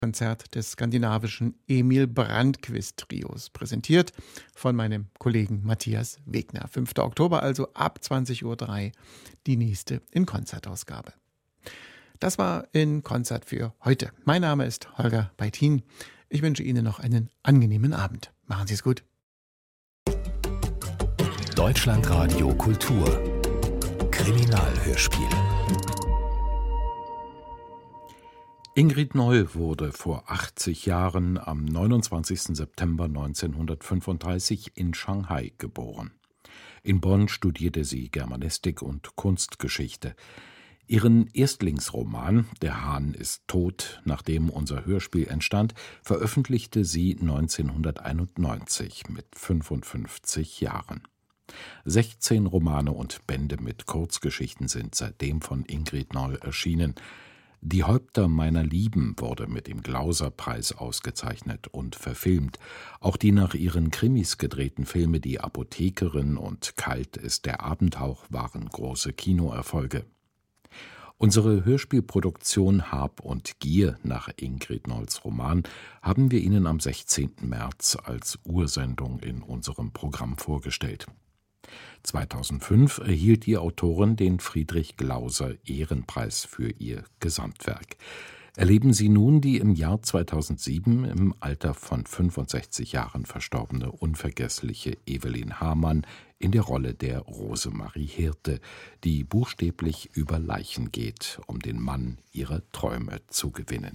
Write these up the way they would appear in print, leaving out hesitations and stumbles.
Konzert des skandinavischen Emil Brandqvist Trios, präsentiert von meinem Kollegen Matthias Wegner. 5. Oktober, also ab 20:03 Uhr, die nächste In-Konzert-Ausgabe. Das war In Konzert für heute. Mein Name ist Holger Beitin. Ich wünsche Ihnen noch einen angenehmen Abend. Machen Sie es gut. Deutschlandradio Kultur Kriminalhörspiel. Ingrid Noll wurde vor 80 Jahren am 29. September 1935 in Shanghai geboren. In Bonn studierte sie Germanistik und Kunstgeschichte. Ihren Erstlingsroman »Der Hahn ist tot«, nach dem unser Hörspiel entstand, veröffentlichte sie 1991 mit 55 Jahren. 16 Romane und Bände mit Kurzgeschichten sind seitdem von Ingrid Noll erschienen. »Die Häupter meiner Lieben« wurde mit dem Glauser-Preis ausgezeichnet und verfilmt. Auch die nach ihren Krimis gedrehten Filme »Die Apothekerin« und »Kalt ist der Abendhauch« waren große Kinoerfolge. Unsere Hörspielproduktion »Hab und Gier« nach Ingrid Nolls Roman haben wir Ihnen am 16. März als Ursendung in unserem Programm vorgestellt. 2005 erhielt die Autorin den Friedrich-Glauser-Ehrenpreis für ihr Gesamtwerk. Erleben Sie nun die im Jahr 2007 im Alter von 65 Jahren verstorbene unvergessliche Evelyn Hamann in der Rolle der Rosemarie Hirte, die buchstäblich über Leichen geht, um den Mann ihrer Träume zu gewinnen.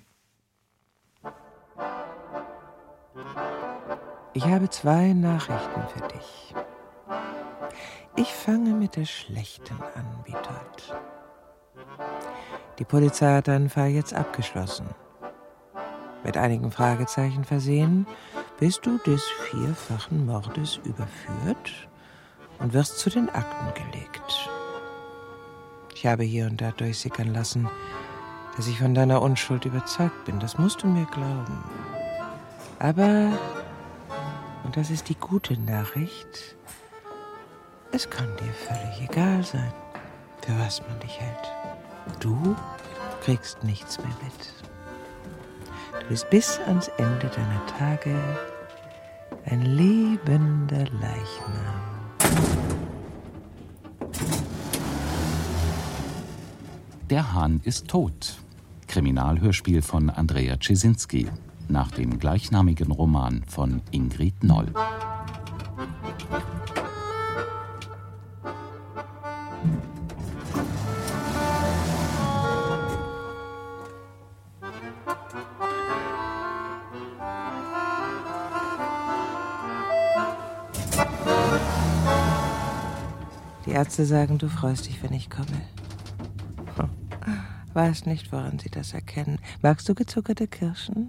Ich habe 2 Nachrichten für dich. Ich fange mit der schlechten an, Witold. Die Polizei hat deinen Fall jetzt abgeschlossen. Mit einigen Fragezeichen versehen, bist du des 4-fachen Mordes überführt und wirst zu den Akten gelegt. Ich habe hier und da durchsickern lassen, dass ich von deiner Unschuld überzeugt bin. Das musst du mir glauben. Aber, und das ist die gute Nachricht, es kann dir völlig egal sein, für was man dich hält. Du kriegst nichts mehr mit. Du bist bis ans Ende deiner Tage ein lebender Leichnam. Der Hahn ist tot. Kriminalhörspiel von Andrea Czesinski nach dem gleichnamigen Roman von Ingrid Noll. Die Ärzte sagen, du freust dich, wenn ich komme. Weiß nicht, woran sie das erkennen. Magst du gezuckerte Kirschen?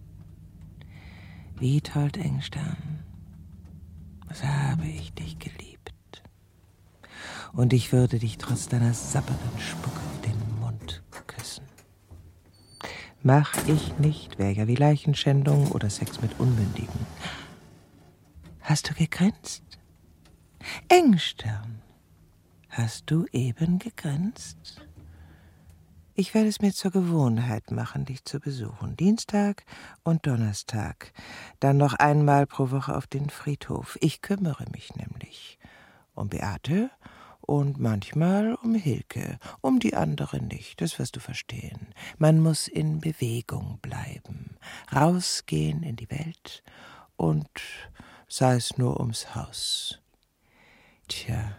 Witold Engstern, was habe ich dich geliebt. Und ich würde dich trotz deiner sappernden Spucke auf den Mund küssen. Mach ich nicht, wäre ja wie Leichenschändung oder Sex mit Unmündigen. Hast du gegrinst? Engstern, hast du eben gegrinst? Ich werde es mir zur Gewohnheit machen, dich zu besuchen. Dienstag und Donnerstag. Dann noch einmal pro Woche auf den Friedhof. Ich kümmere mich nämlich um Beate und manchmal um Hilke. Um die andere nicht, das wirst du verstehen. Man muss in Bewegung bleiben. Rausgehen in die Welt und sei es nur ums Haus. Tja,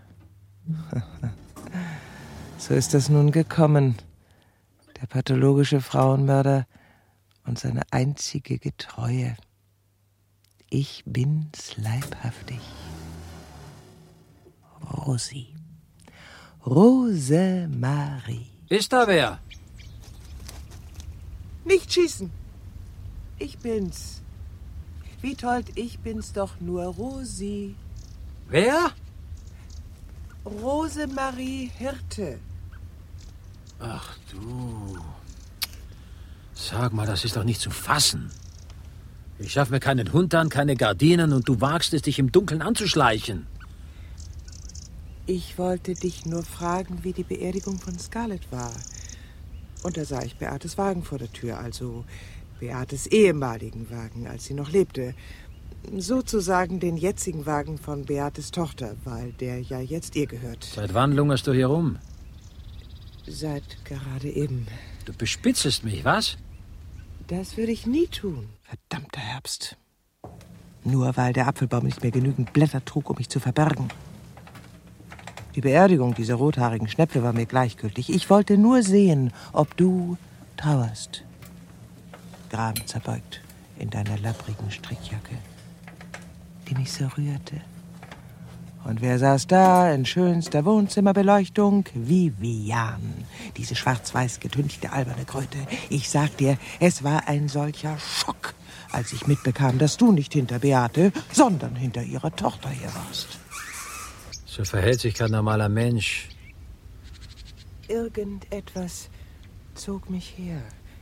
so ist das nun gekommen. Der pathologische Frauenmörder und seine einzige Getreue. Ich bin's leibhaftig. Rosi. Rosemarie. Ist da wer? Nicht schießen. Ich bin's. Witold, ich bin's doch nur, Rosi. Wer? Rosemarie Hirte. Ach du. Sag mal, das ist doch nicht zu fassen. Ich schaff mir keinen Hund an, keine Gardinen und du wagst es, dich im Dunkeln anzuschleichen. Ich wollte dich nur fragen, wie die Beerdigung von Scarlett war. Und da sah ich Beates Wagen vor der Tür, also Beates ehemaligen Wagen, als sie noch lebte. Sozusagen den jetzigen Wagen von Beates Tochter, weil der ja jetzt ihr gehört. Seit wann lungerst du hier rum? Seit gerade eben. Du bespitzest mich, was? Das würde ich nie tun. Verdammter Herbst. Nur weil der Apfelbaum nicht mehr genügend Blätter trug, um mich zu verbergen. Die Beerdigung dieser rothaarigen Schnepfe war mir gleichgültig. Ich wollte nur sehen, ob du trauerst. Grabenzerbeugt in deiner lapprigen Strickjacke, die mich so rührte. Und wer saß da in schönster Wohnzimmerbeleuchtung? Vivian, diese schwarz-weiß getünchte alberne Kröte. Ich sag dir, es war ein solcher Schock, als ich mitbekam, dass du nicht hinter Beate, sondern hinter ihrer Tochter hier warst. So verhält sich kein normaler Mensch. Irgendetwas zog mich her.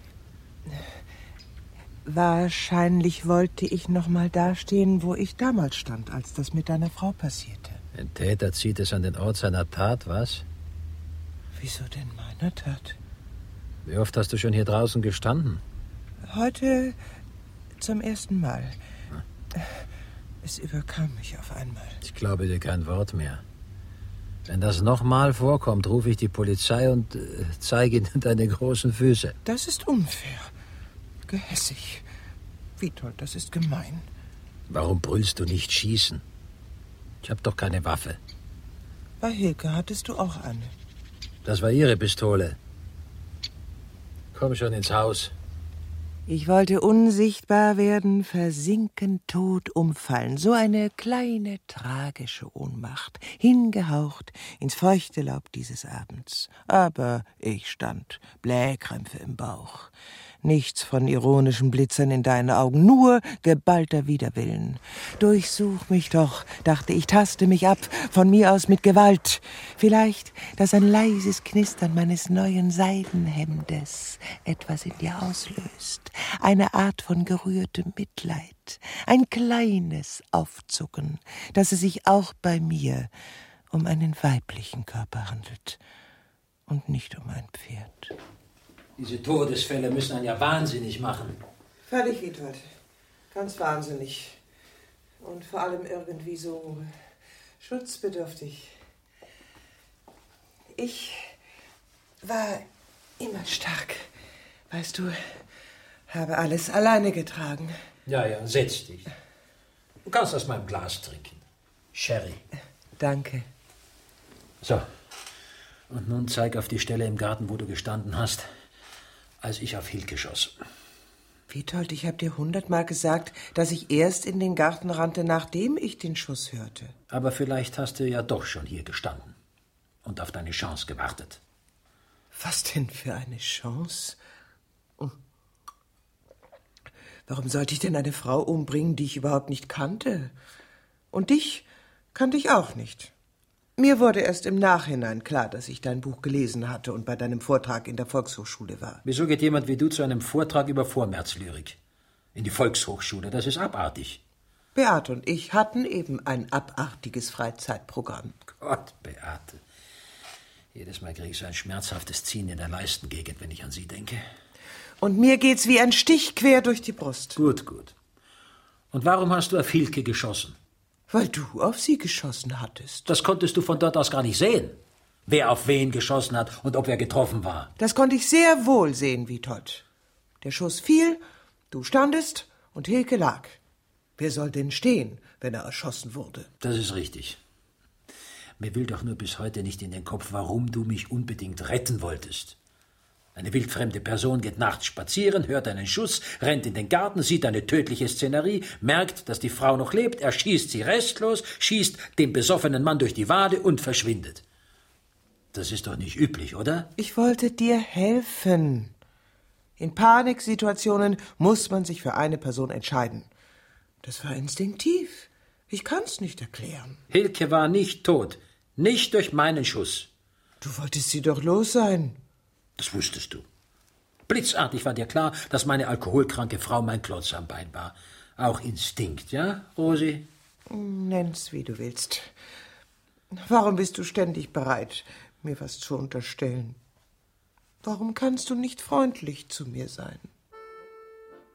Wahrscheinlich wollte ich noch mal dastehen, wo ich damals stand, als das mit deiner Frau passierte. Ein Täter zieht es an den Ort seiner Tat, was? Wieso denn meiner Tat? Wie oft hast du schon hier draußen gestanden? Heute zum ersten Mal. Es überkam mich auf einmal. Ich glaube dir kein Wort mehr. Wenn das nochmal vorkommt, rufe ich die Polizei und zeige ihnen deine großen Füße. Das ist unfair. Gehässig. Witold, das ist gemein. Warum brüllst du nicht schießen? Ich habe doch keine Waffe. Bei Hilke hattest du auch eine. Das war ihre Pistole. Komm schon ins Haus. Ich wollte unsichtbar werden, versinken, tot umfallen. So eine kleine, tragische Ohnmacht, hingehaucht ins feuchte Laub dieses Abends. Aber ich stand, Blähkrämpfe im Bauch. Nichts von ironischen Blitzern in deinen Augen, nur geballter Widerwillen. Durchsuch mich doch, dachte ich, taste mich ab, von mir aus mit Gewalt. Vielleicht, dass ein leises Knistern meines neuen Seidenhemdes etwas in dir auslöst. Eine Art von gerührtem Mitleid, ein kleines Aufzucken, dass es sich auch bei mir um einen weiblichen Körper handelt und nicht um ein Pferd. Diese Todesfälle müssen einen ja wahnsinnig machen. Völlig, Witold. Ganz wahnsinnig. Und vor allem irgendwie so schutzbedürftig. Ich war immer stark. Weißt du, habe alles alleine getragen. Ja, setz dich. Du kannst aus meinem Glas trinken. Sherry. Danke. So. Und nun zeig auf die Stelle im Garten, wo du gestanden hast, als ich auf Hilke schoss. Witold, ich habe dir 100-mal gesagt, dass ich erst in den Garten rannte, nachdem ich den Schuss hörte. Aber vielleicht hast du ja doch schon hier gestanden und auf deine Chance gewartet. Was denn für eine Chance? Warum sollte ich denn eine Frau umbringen, die ich überhaupt nicht kannte? Und dich kannte ich auch nicht. Mir wurde erst im Nachhinein klar, dass ich dein Buch gelesen hatte und bei deinem Vortrag in der Volkshochschule war. Wieso geht jemand wie du zu einem Vortrag über Vormärzlyrik? In die Volkshochschule, das ist abartig. Beate und ich hatten eben ein abartiges Freizeitprogramm. Gott, Beate. Jedes Mal kriege ich so ein schmerzhaftes Ziehen in der Leistengegend, wenn ich an sie denke. Und mir geht's wie ein Stich quer durch die Brust. Gut. Und warum hast du auf Hilke geschossen? Weil du auf sie geschossen hattest. Das konntest du von dort aus gar nicht sehen. Wer auf wen geschossen hat und ob wer getroffen war. Das konnte ich sehr wohl sehen, Witold. Der Schuss fiel, du standest und Hilke lag. Wer soll denn stehen, wenn er erschossen wurde? Das ist richtig. Mir will doch nur bis heute nicht in den Kopf, warum du mich unbedingt retten wolltest. Eine wildfremde Person geht nachts spazieren, hört einen Schuss, rennt in den Garten, sieht eine tödliche Szenerie, merkt, dass die Frau noch lebt, erschießt sie restlos, schießt dem besoffenen Mann durch die Wade und verschwindet. Das ist doch nicht üblich, oder? Ich wollte dir helfen. In Paniksituationen muss man sich für eine Person entscheiden. Das war instinktiv. Ich kann's nicht erklären. Hilke war nicht tot. Nicht durch meinen Schuss. Du wolltest sie doch los sein. Das wusstest du. Blitzartig war dir klar, dass meine alkoholkranke Frau mein Klotz am Bein war. Auch Instinkt, ja, Rosi? Nenn's, wie du willst. Warum bist du ständig bereit, mir was zu unterstellen? Warum kannst du nicht freundlich zu mir sein?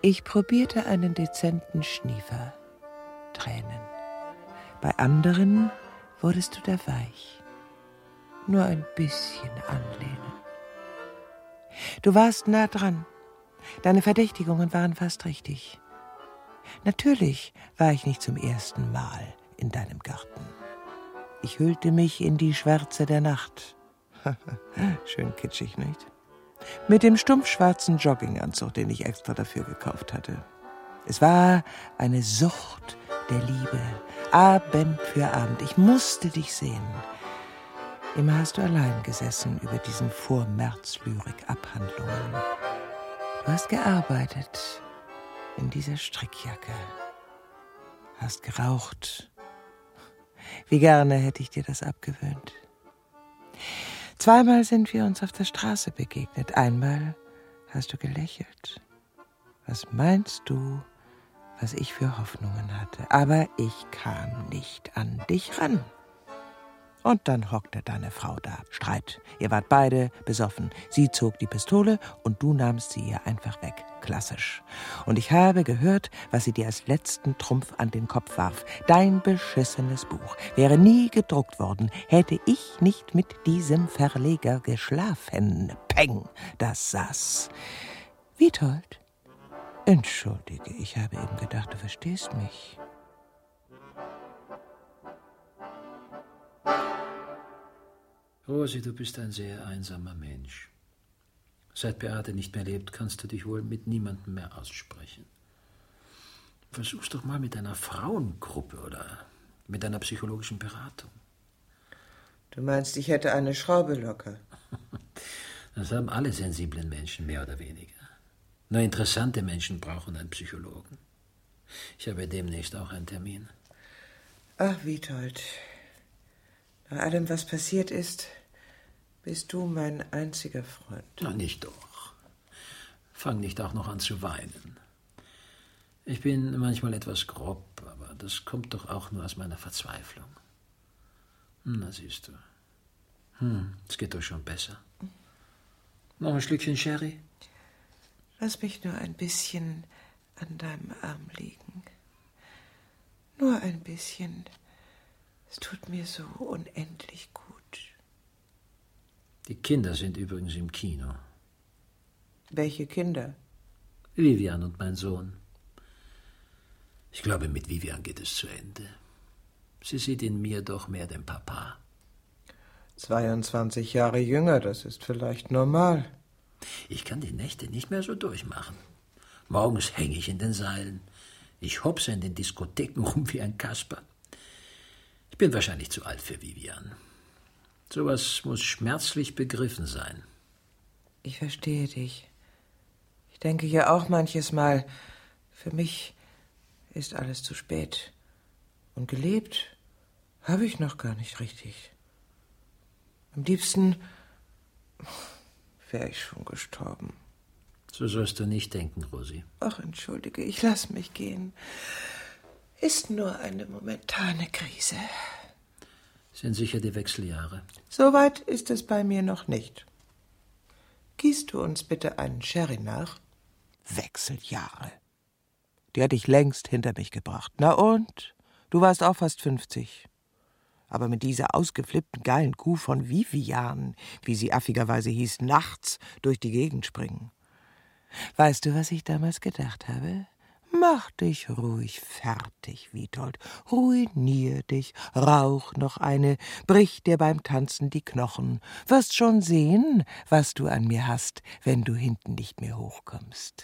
Ich probierte einen dezenten Schniefer. Tränen. Bei anderen wurdest du da weich. Nur ein bisschen anlehnen. Du warst nah dran. Deine Verdächtigungen waren fast richtig. Natürlich war ich nicht zum ersten Mal in deinem Garten. Ich hüllte mich in die Schwärze der Nacht. Schön kitschig, nicht? Mit dem stumpfschwarzen Jogginganzug, den ich extra dafür gekauft hatte. Es war eine Sucht der Liebe, Abend für Abend. Ich musste dich sehen. Immer hast du allein gesessen über diesen Vormärz-Lyrik-Abhandlungen. Du hast gearbeitet in dieser Strickjacke, hast geraucht. Wie gerne hätte ich dir das abgewöhnt. Zweimal sind wir uns auf der Straße begegnet. Einmal hast du gelächelt. Was meinst du, was ich für Hoffnungen hatte? Aber ich kam nicht an dich ran. Und dann hockte deine Frau da. Streit. Ihr wart beide besoffen. Sie zog die Pistole und du nahmst sie ihr einfach weg. Klassisch. Und ich habe gehört, was sie dir als letzten Trumpf an den Kopf warf. Dein beschissenes Buch wäre nie gedruckt worden, hätte ich nicht mit diesem Verleger geschlafen. Peng, das saß. Witold, entschuldige, ich habe eben gedacht, du verstehst mich. Rosi, du bist ein sehr einsamer Mensch. Seit Beate nicht mehr lebt, kannst du dich wohl mit niemandem mehr aussprechen. Versuch's doch mal mit einer Frauengruppe oder mit einer psychologischen Beratung. Du meinst, ich hätte eine Schraube locker? Das haben alle sensiblen Menschen, mehr oder weniger. Nur interessante Menschen brauchen einen Psychologen. Ich habe demnächst auch einen Termin. Ach, Witold. Nach allem, was passiert ist, bist du mein einziger Freund. Na, nicht doch. Fang nicht auch noch an zu weinen. Ich bin manchmal etwas grob, aber das kommt doch auch nur aus meiner Verzweiflung. Na, siehst du. Es geht doch schon besser. Noch ein Schlückchen Sherry? Lass mich nur ein bisschen an deinem Arm liegen. Nur ein bisschen. Es tut mir so unendlich gut. Die Kinder sind übrigens im Kino. Welche Kinder? Vivian und mein Sohn. Ich glaube, mit Vivian geht es zu Ende. Sie sieht in mir doch mehr den Papa. 22 Jahre jünger, das ist vielleicht normal. Ich kann die Nächte nicht mehr so durchmachen. Morgens hänge ich in den Seilen. Ich hopse in den Diskotheken rum wie ein Kasper. Ich bin wahrscheinlich zu alt für Vivian. Sowas muss schmerzlich begriffen sein. Ich verstehe dich. Ich denke ja auch manches Mal, für mich ist alles zu spät. Und gelebt habe ich noch gar nicht richtig. Am liebsten wäre ich schon gestorben. So sollst du nicht denken, Rosi. Ach, entschuldige, ich lass mich gehen. Ist nur eine momentane Krise. Sind sicher die Wechseljahre. Soweit ist es bei mir noch nicht. Gießt du uns bitte einen Sherry nach? Wechseljahre. Die hatte ich längst hinter mich gebracht. Na und? Du warst auch fast 50. Aber mit dieser ausgeflippten geilen Kuh von Vivian, wie sie affigerweise hieß, nachts durch die Gegend springen. Weißt du, was ich damals gedacht habe? Mach dich ruhig fertig, Witold. Ruinier dich, rauch noch eine, brich dir beim Tanzen die Knochen. Wirst schon sehen, was du an mir hast, wenn du hinten nicht mehr hochkommst.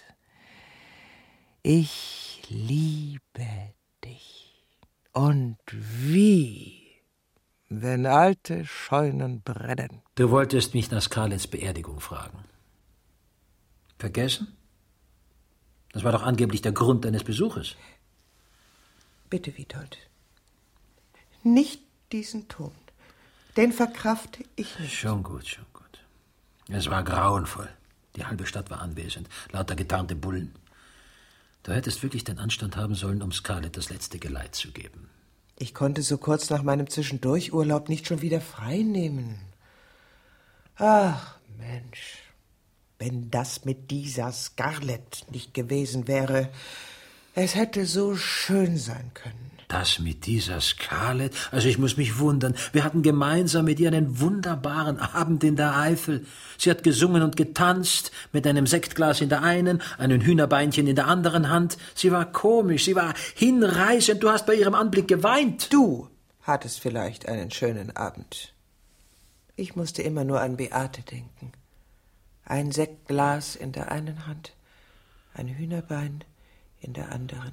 Ich liebe dich. Und wie, wenn alte Scheunen brennen. Du wolltest mich nach Scarletts Beerdigung fragen. Vergessen? Das war doch angeblich der Grund deines Besuches. Bitte, Witold. Nicht diesen Ton. Den verkrafte ich nicht. Schon gut, schon gut. Es war grauenvoll. Die halbe Stadt war anwesend. Lauter getarnte Bullen. Du hättest wirklich den Anstand haben sollen, um Scarlett das letzte Geleit zu geben. Ich konnte so kurz nach meinem Zwischendurchurlaub nicht schon wieder frei nehmen. Ach, Mensch. Wenn das mit dieser Scarlett nicht gewesen wäre, es hätte so schön sein können. Das mit dieser Scarlett? Also ich muss mich wundern. Wir hatten gemeinsam mit ihr einen wunderbaren Abend in der Eifel. Sie hat gesungen und getanzt, mit einem Sektglas in der einen, einem Hühnerbeinchen in der anderen Hand. Sie war komisch, sie war hinreißend. Du hast bei ihrem Anblick geweint. Du hattest vielleicht einen schönen Abend. Ich musste immer nur an Beate denken. Ein Sektglas in der einen Hand, ein Hühnerbein in der anderen.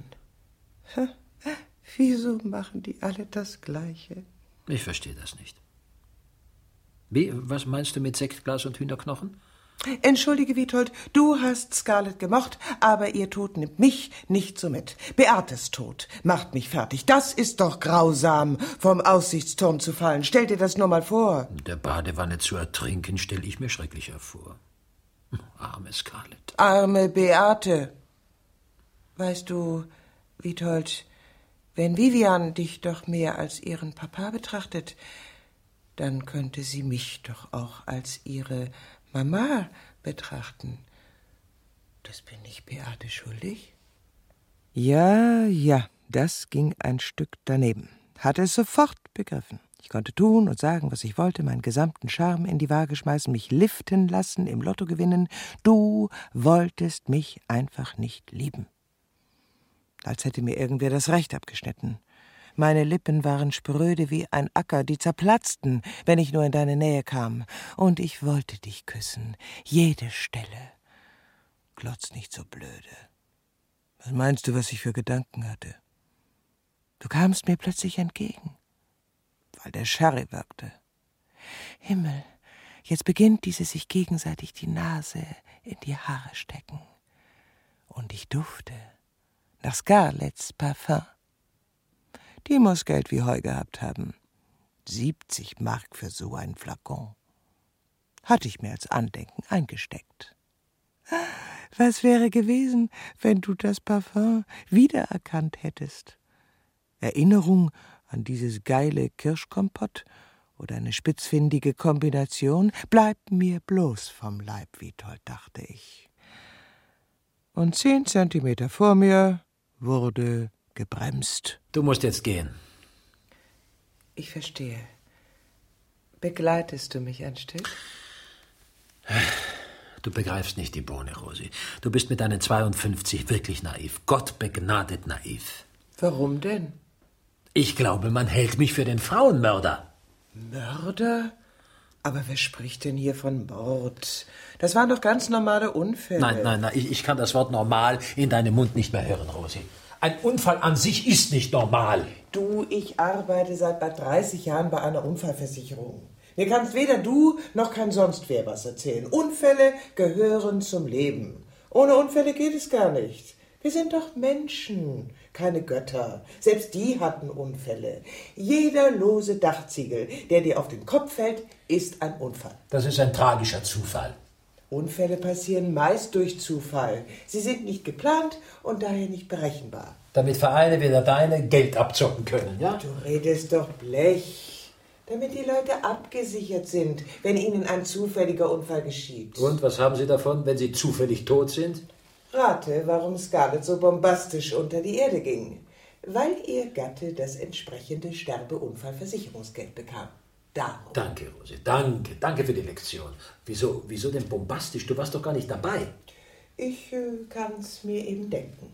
Wieso machen die alle das Gleiche? Ich verstehe das nicht. Wie, was meinst du mit Sektglas und Hühnerknochen? Entschuldige, Witold, du hast Scarlett gemocht, aber ihr Tod nimmt mich nicht so mit. Beates Tod macht mich fertig. Das ist doch grausam, vom Aussichtsturm zu fallen. Stell dir das nur mal vor. Der Badewanne zu ertrinken, stelle ich mir schrecklicher vor. Arme Scarlett. Arme Beate. Weißt du, Witold, wenn Vivian dich doch mehr als ihren Papa betrachtet, dann könnte sie mich doch auch als ihre Mama betrachten. Das bin ich Beate schuldig? Ja, das ging ein Stück daneben. Hatte es sofort begriffen. Ich konnte tun und sagen, was ich wollte, meinen gesamten Charme in die Waage schmeißen, mich liften lassen, im Lotto gewinnen. Du wolltest mich einfach nicht lieben. Als hätte mir irgendwer das Recht abgeschnitten. Meine Lippen waren spröde wie ein Acker, die zerplatzten, wenn ich nur in deine Nähe kam. Und ich wollte dich küssen, jede Stelle. Glotz nicht so blöde. Was meinst du, was ich für Gedanken hatte? Du kamst mir plötzlich entgegen, weil der Sherry wirkte. Himmel, jetzt beginnt dieses sich gegenseitig die Nase in die Haare stecken. Und ich dufte nach Scarletts Parfum. Die muss Geld wie Heu gehabt haben. 70 Mark für so einen Flakon. Hatte ich mir als Andenken eingesteckt. Was wäre gewesen, wenn du das Parfum wiedererkannt hättest? Erinnerung an dieses geile Kirschkompott oder eine spitzfindige Kombination bleibt mir bloß vom Leib, Witold, dachte ich. Und 10 Zentimeter vor mir wurde gebremst. Du musst jetzt gehen. Ich verstehe. Begleitest du mich ein Stück? Du begreifst nicht die Bohne, Rosi. Du bist mit deinen 52 wirklich naiv. Gott begnadet naiv. Warum denn? Ich glaube, man hält mich für den Frauenmörder. Mörder? Aber wer spricht denn hier von Mord? Das waren doch ganz normale Unfälle. Nein, ich kann das Wort normal in deinem Mund nicht mehr hören, Rosi. Ein Unfall an sich ist nicht normal. Du, ich arbeite seit bald 30 Jahren bei einer Unfallversicherung. Mir kannst weder du noch kann sonst wer was erzählen. Unfälle gehören zum Leben. Ohne Unfälle geht es gar nicht. Wir sind doch Menschen, keine Götter. Selbst die hatten Unfälle. Jeder lose Dachziegel, der dir auf den Kopf fällt, ist ein Unfall. Das ist ein tragischer Zufall. Unfälle passieren meist durch Zufall. Sie sind nicht geplant und daher nicht berechenbar. Damit Vereine wie der deine Geld abzocken können, ja? Du redest doch Blech. Damit die Leute abgesichert sind, wenn ihnen ein zufälliger Unfall geschieht. Und was haben sie davon, wenn sie zufällig tot sind? Rate, warum Scarlett so bombastisch unter die Erde ging. Weil ihr Gatte das entsprechende Sterbeunfallversicherungsgeld bekam. Darum. Danke, Rosi, danke für die Lektion. Wieso denn bombastisch? Du warst doch gar nicht dabei. Ich kann's mir eben denken.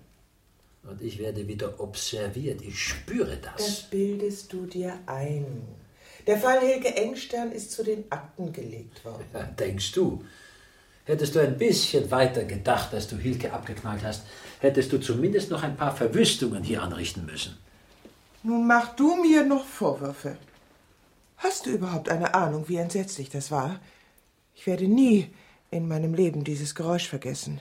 Und ich werde wieder observiert, ich spüre das. Das bildest du dir ein. Der Fall Hilke Engstern ist zu den Akten gelegt worden. Ja, denkst du? Hättest du ein bisschen weiter gedacht, als du Hilke abgeknallt hast, hättest du zumindest noch ein paar Verwüstungen hier anrichten müssen. Nun mach du mir noch Vorwürfe. Hast du überhaupt eine Ahnung, wie entsetzlich das war? Ich werde nie in meinem Leben dieses Geräusch vergessen.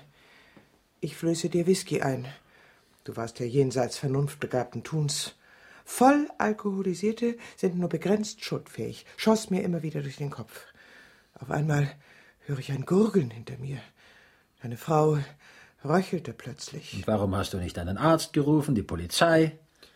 Ich flöße dir Whisky ein. Du warst ja jenseits vernunftbegabten Tuns. Voll Alkoholisierte sind nur begrenzt schuldfähig, schoss mir immer wieder durch den Kopf. Auf einmal höre ich ein Gurgeln hinter mir. Eine Frau röchelte plötzlich. Und warum hast du nicht einen Arzt gerufen, die Polizei?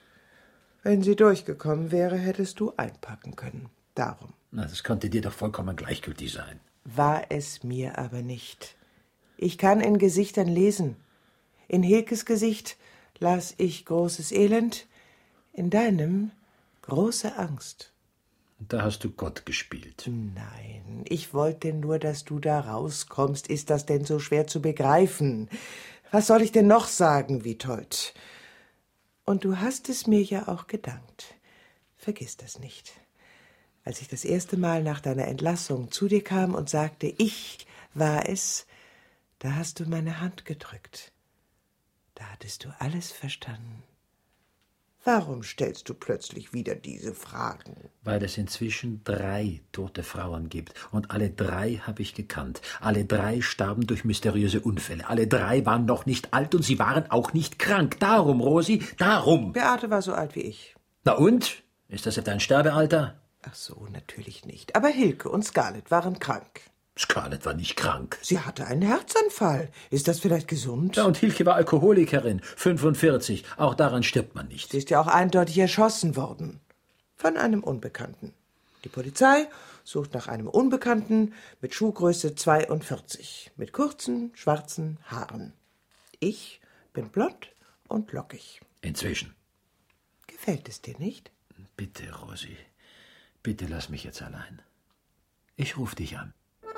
Wenn sie durchgekommen wäre, hättest du einpacken können. Darum. Na, das konnte dir doch vollkommen gleichgültig sein. War es mir aber nicht. Ich kann in Gesichtern lesen. In Hilkes Gesicht las ich großes Elend, in deinem große Angst. Da hast du Gott gespielt. Nein, ich wollte nur, dass du da rauskommst. Ist das denn so schwer zu begreifen? Was soll ich denn noch sagen, Witold? Und du hast es mir ja auch gedankt. Vergiss das nicht. Als ich das erste Mal nach deiner Entlassung zu dir kam und sagte, ich war es, da hast du meine Hand gedrückt. Da hattest du alles verstanden. Warum stellst du plötzlich wieder diese Fragen? Weil es inzwischen 3 tote Frauen gibt. Und alle 3 habe ich gekannt. Alle 3 starben durch mysteriöse Unfälle. Alle 3 waren noch nicht alt und sie waren auch nicht krank. Darum, Rosi, darum. Beate war so alt wie ich. Na und? Ist das etwa ein Sterbealter? Ach so, natürlich nicht. Aber Hilke und Scarlett waren krank. Scarlett war nicht krank. Sie hatte einen Herzanfall. Ist das vielleicht gesund? Ja, und Hilke war Alkoholikerin, 45. Auch daran stirbt man nicht. Sie ist ja auch eindeutig erschossen worden. Von einem Unbekannten. Die Polizei sucht nach einem Unbekannten mit Schuhgröße 42, mit kurzen, schwarzen Haaren. Ich bin blond und lockig. Inzwischen. Gefällt es dir nicht? Bitte, Rosi, bitte lass mich jetzt allein. Ich ruf dich an.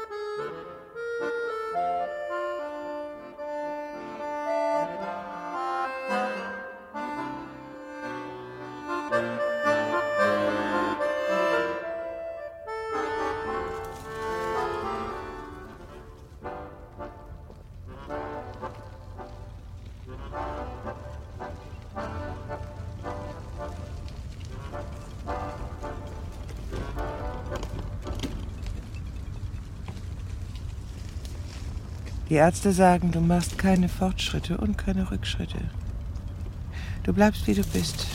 Die Ärzte sagen, du machst keine Fortschritte und keine Rückschritte. Du bleibst, wie du bist.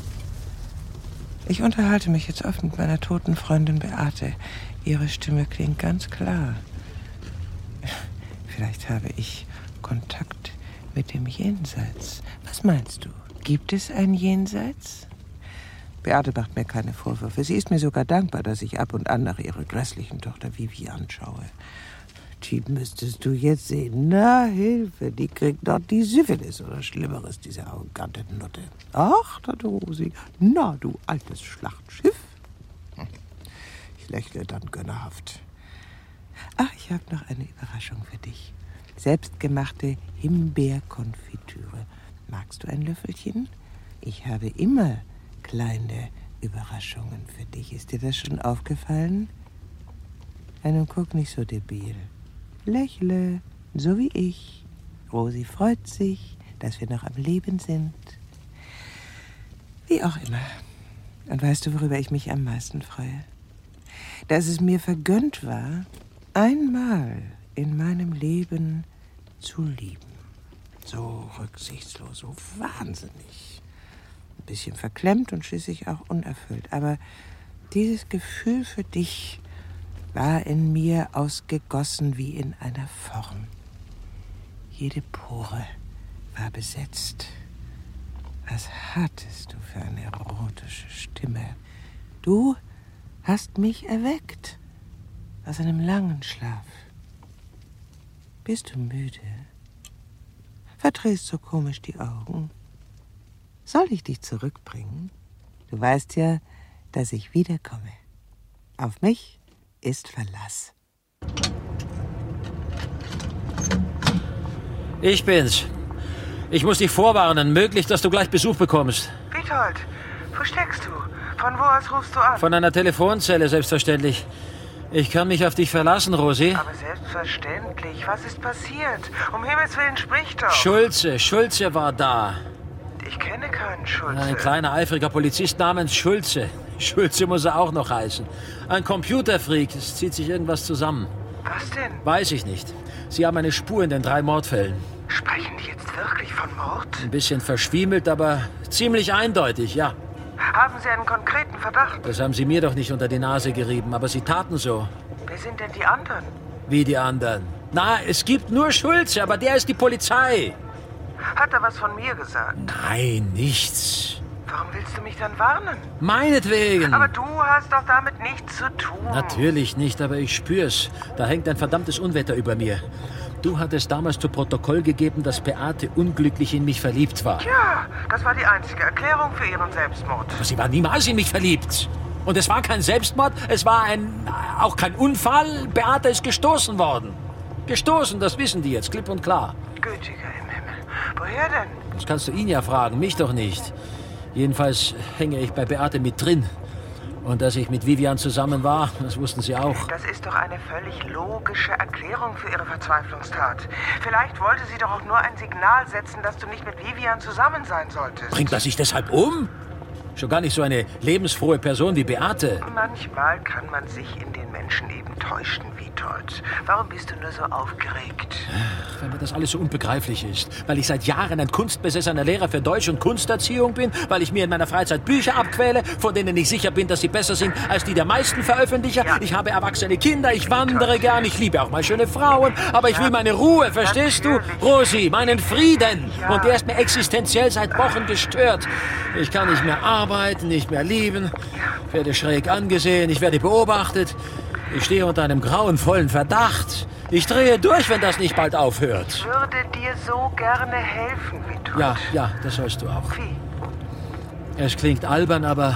Ich unterhalte mich jetzt oft mit meiner toten Freundin Beate. Ihre Stimme klingt ganz klar. Vielleicht habe ich Kontakt mit dem Jenseits. Was meinst du? Gibt es ein Jenseits? Beate macht mir keine Vorwürfe. Sie ist mir sogar dankbar, dass ich ab und an nach ihrer grässlichen Tochter Vivi anschaue. Die müsstest du jetzt sehen. Na, Hilfe, die kriegt doch die Syphilis oder Schlimmeres, diese arrogante Nutte. Ach, Tante Rosi, na, du altes Schlachtschiff. Ich lächle dann gönnerhaft. Ach, ich habe noch eine Überraschung für dich. Selbstgemachte Himbeerkonfitüre. Magst du ein Löffelchen? Ich habe immer kleine Überraschungen für dich. Ist dir das schon aufgefallen? Nun guck nicht so debil. Lächle, so wie ich. Rosi freut sich, dass wir noch am Leben sind. Wie auch immer. Und weißt du, worüber ich mich am meisten freue? Dass es mir vergönnt war, einmal in meinem Leben zu lieben. So rücksichtslos, so wahnsinnig. Ein bisschen verklemmt und schließlich auch unerfüllt. Aber dieses Gefühl für dich war in mir ausgegossen wie in einer Form. Jede Pore war besetzt. Was hattest du für eine erotische Stimme? Du hast mich erweckt aus einem langen Schlaf. Bist du müde? Verdrehst so komisch die Augen. Soll ich dich zurückbringen? Du weißt ja, dass ich wiederkomme. Auf mich ist Verlass. Ich bin's. Ich muss dich vorwarnen. Möglich, dass du gleich Besuch bekommst. Witold, wo steckst du? Von wo aus rufst du an? Von einer Telefonzelle, selbstverständlich. Ich kann mich auf dich verlassen, Rosi. Aber selbstverständlich. Was ist passiert? Um Himmels Willen, sprich doch. Schulze war da. Ich kenne keinen Schulze. Ein kleiner, eifriger Polizist namens Schulze. Schulze muss er auch noch heißen. Ein Computerfreak. Es zieht sich irgendwas zusammen. Was denn? Weiß ich nicht. Sie haben eine Spur in den 3 Mordfällen. Sprechen die jetzt wirklich von Mord? Ein bisschen verschwiemelt, aber ziemlich eindeutig, ja. Haben Sie einen konkreten Verdacht? Das haben Sie mir doch nicht unter die Nase gerieben, aber Sie taten so. Wer sind denn die anderen? Wie die anderen? Na, es gibt nur Schulze, aber der ist die Polizei. Hat er was von mir gesagt? Nein, nichts. Warum willst du mich dann warnen? Meinetwegen. Aber du hast doch damit nichts zu tun. Natürlich nicht, aber ich spür's. Da hängt ein verdammtes Unwetter über mir. Du hattest damals zu Protokoll gegeben, dass Beate unglücklich in mich verliebt war. Ja, das war die einzige Erklärung für ihren Selbstmord. Aber sie war niemals in mich verliebt. Und es war kein Selbstmord, es war auch kein Unfall. Beate ist gestoßen worden. Gestoßen, das wissen die jetzt, klipp und klar. Gütiger im Himmel. Woher denn? Das kannst du ihn ja fragen, mich doch nicht. Jedenfalls hänge ich bei Beate mit drin. Und dass ich mit Vivian zusammen war, das wussten sie auch. Das ist doch eine völlig logische Erklärung für ihre Verzweiflungstat. Vielleicht wollte sie doch auch nur ein Signal setzen, dass du nicht mit Vivian zusammen sein solltest. Bringt er sich deshalb um? Schon gar nicht so eine lebensfrohe Person wie Beate. Manchmal kann man sich in den Menschen eben täuschen, Witold. Warum bist du nur so aufgeregt? Weil mir das alles so unbegreiflich ist. Weil ich seit Jahren ein kunstbesessener Lehrer für Deutsch- und Kunsterziehung bin. Weil ich mir in meiner Freizeit Bücher abquäle, von denen ich sicher bin, dass sie besser sind als die der meisten Veröffentlicher. Ja. Ich habe erwachsene Kinder, ich wandere gern, ich liebe auch mal schöne Frauen. Aber ich will meine Ruhe, verstehst du? Rosi, meinen Frieden. Ja. Und der ist mir existenziell seit Wochen gestört. Ich kann nicht mehr arbeiten, nicht mehr lieben. Ich werde schräg angesehen, ich werde beobachtet. Ich stehe unter einem grauenvollen Verdacht. Ich drehe durch, wenn das nicht bald aufhört. Ich würde dir so gerne helfen, Witold. Ja, das sollst du auch. Wie? Es klingt albern, aber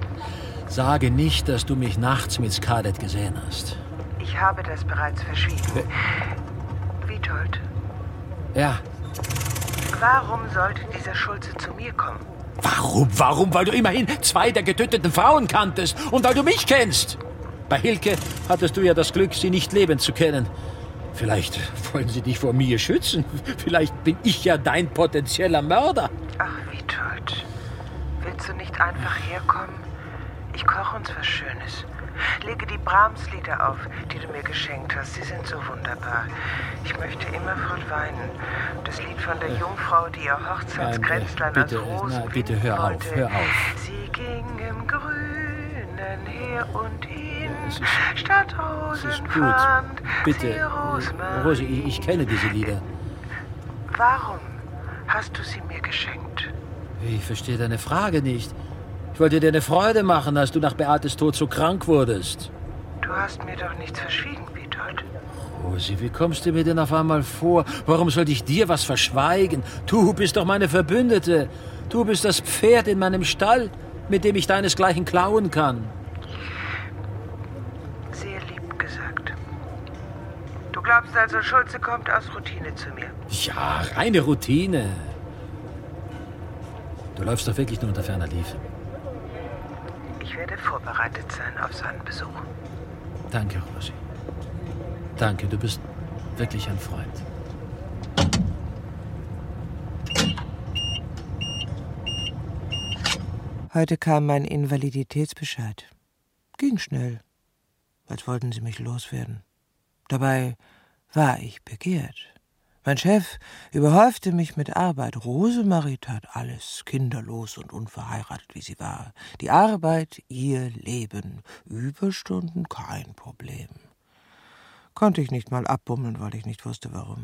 sage nicht, dass du mich nachts mit Scarlett gesehen hast. Ich habe das bereits verschwiegen. Witold. Ja. Warum sollte dieser Schulze zu mir kommen? Warum? Weil du immerhin 2 der getöteten Frauen kanntest und weil du mich kennst. Bei Hilke hattest du ja das Glück, sie nicht lebend zu kennen. Vielleicht wollen sie dich vor mir schützen. Vielleicht bin ich ja dein potenzieller Mörder. Ach, Witold. Willst du nicht einfach herkommen? Ich koche uns was Schönes. Lege die Brahms-Lieder auf, die du mir geschenkt hast. Sie sind so wunderbar. Ich möchte immerfort weinen. Das Lied von der Jungfrau, die ihr Hochzeitskränzlein als Rosen bitte hör auf, hör auf. Sie ging im Grünen her und hin, statt Rosen fand bitte, Rosi, ich kenne diese Lieder. Warum hast du sie mir geschenkt? Ich verstehe deine Frage nicht. Ich wollte dir eine Freude machen, als du nach Beates Tod so krank wurdest. Du hast mir doch nichts verschwiegen, Witold. Rosi, wie kommst du mir denn auf einmal vor? Warum sollte ich dir was verschweigen? Du bist doch meine Verbündete. Du bist das Pferd in meinem Stall, mit dem ich deinesgleichen klauen kann. Sehr lieb gesagt. Du glaubst also, Schulze kommt aus Routine zu mir? Ja, reine Routine. Du läufst doch wirklich nur unter ferner Liefen. Ich werde vorbereitet sein auf seinen Besuch. Danke, Rosi. Danke, du bist wirklich ein Freund. Heute kam mein Invaliditätsbescheid. Ging schnell, als wollten sie mich loswerden. Dabei war ich begehrt. Mein Chef überhäufte mich mit Arbeit. Rosemarie tat alles, kinderlos und unverheiratet, wie sie war. Die Arbeit, ihr Leben. Überstunden, kein Problem. Konnte ich nicht mal abbummeln, weil ich nicht wusste, warum.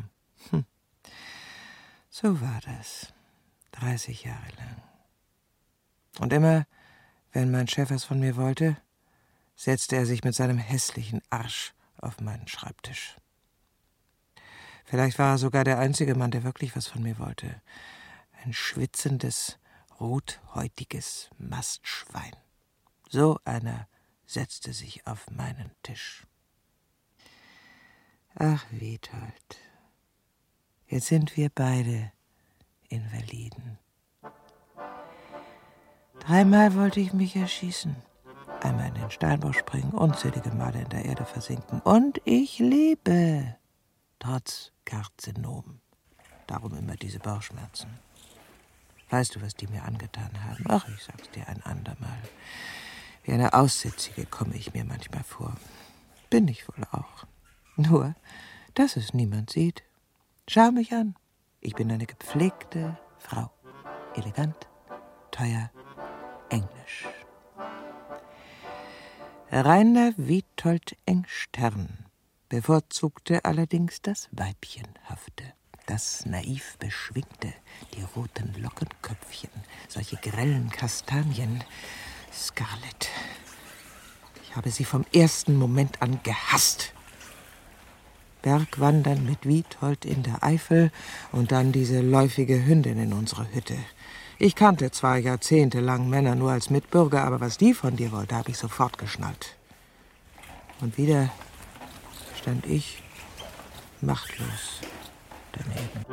So war das. 30 Jahre lang. Und immer, wenn mein Chef es von mir wollte, setzte er sich mit seinem hässlichen Arsch auf meinen Schreibtisch. Vielleicht war er sogar der einzige Mann, der wirklich was von mir wollte. Ein schwitzendes, rothäutiges Mastschwein. So einer setzte sich auf meinen Tisch. Ach, Witold, jetzt sind wir beide Invaliden. 3-mal wollte ich mich erschießen. Einmal in den Steinbruch springen, unzählige Male in der Erde versinken. Und ich lebe. Trotz Karzinom. Darum immer diese Bauchschmerzen. Weißt du, was die mir angetan haben? Ach, ich sag's dir ein andermal. Wie eine Aussätzige komme ich mir manchmal vor. Bin ich wohl auch. Nur, dass es niemand sieht. Schau mich an. Ich bin eine gepflegte Frau. Elegant, teuer, englisch. Rainer Witold Engstern bevorzugte allerdings das Weibchenhafte, das naiv Beschwingte, die roten Lockenköpfchen, solche grellen Kastanien. Scarlett. Ich habe sie vom ersten Moment an gehasst. Bergwandern mit Witold in der Eifel und dann diese läufige Hündin in unserer Hütte. Ich kannte zwar jahrzehntelang Männer nur als Mitbürger, aber was die von dir wollte, habe ich sofort geschnallt. Und wieder stand ich machtlos daneben.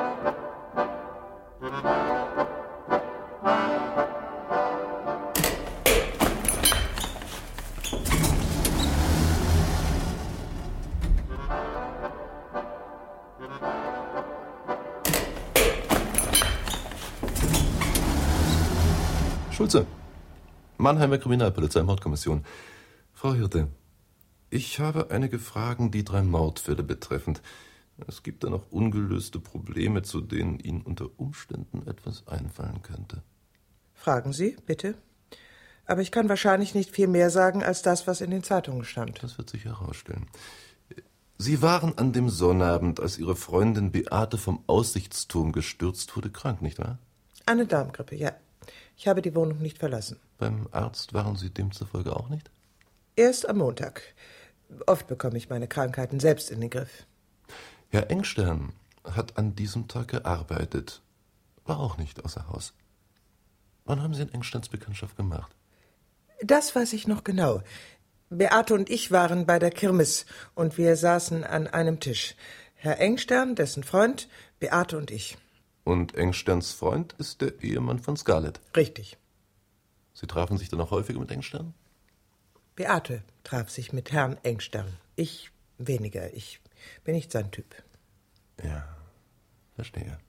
Schulze, Mannheimer Kriminalpolizei, Mordkommission. Frau Hirte, ich habe einige Fragen, die 3 Mordfälle betreffend. Es gibt da noch ungelöste Probleme, zu denen Ihnen unter Umständen etwas einfallen könnte. Fragen Sie, bitte. Aber ich kann wahrscheinlich nicht viel mehr sagen als das, was in den Zeitungen stand. Das wird sich herausstellen. Sie waren an dem Sonnabend, als Ihre Freundin Beate vom Aussichtsturm gestürzt wurde, krank, nicht wahr? Eine Darmgrippe, ja. Ich habe die Wohnung nicht verlassen. Beim Arzt waren Sie demzufolge auch nicht? Erst am Montag. Oft bekomme ich meine Krankheiten selbst in den Griff. Herr Engstern hat an diesem Tag gearbeitet, war auch nicht außer Haus. Wann haben Sie in Engsterns Bekanntschaft gemacht? Das weiß ich noch genau. Beate und ich waren bei der Kirmes und wir saßen an einem Tisch. Herr Engstern, dessen Freund, Beate und ich. Und Engsterns Freund ist der Ehemann von Scarlett. Richtig. Sie trafen sich dann auch häufiger mit Engstern? Beate traf sich mit Herrn Engstern. Ich weniger. Ich bin nicht sein Typ. Ja, verstehe.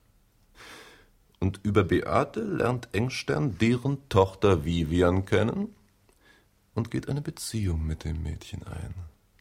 Und über Beate lernt Engstern deren Tochter Vivian kennen und geht eine Beziehung mit dem Mädchen ein.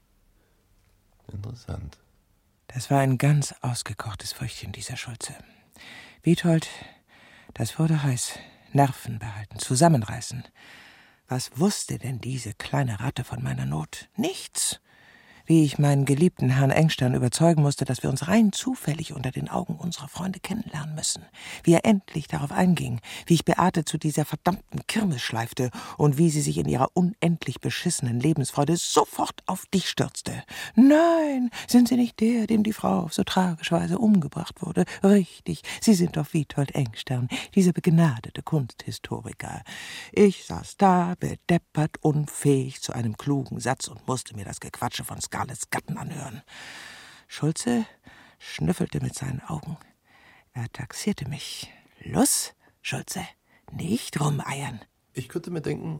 Interessant. Das war ein ganz ausgekochtes Früchtchen, dieser Schulze. Witold, das wurde heiß. Nerven behalten, zusammenreißen. Was wusste denn diese kleine Ratte von meiner Not? Nichts. Wie ich meinen geliebten Herrn Engstern überzeugen musste, dass wir uns rein zufällig unter den Augen unserer Freunde kennenlernen müssen. Wie er endlich darauf einging, wie ich Beate zu dieser verdammten Kirmes schleifte und wie sie sich in ihrer unendlich beschissenen Lebensfreude sofort auf dich stürzte. Nein, sind Sie nicht der, dem die Frau auf so tragische Weise umgebracht wurde? Richtig, Sie sind doch Witold Engstern, dieser begnadete Kunsthistoriker. Ich saß da, bedeppert, unfähig zu einem klugen Satz und musste mir das Gequatsche von Scarletts Gatten anhören. Schulze schnüffelte mit seinen Augen. Er taxierte mich. Los, Schulze, nicht rumeiern. Ich könnte mir denken,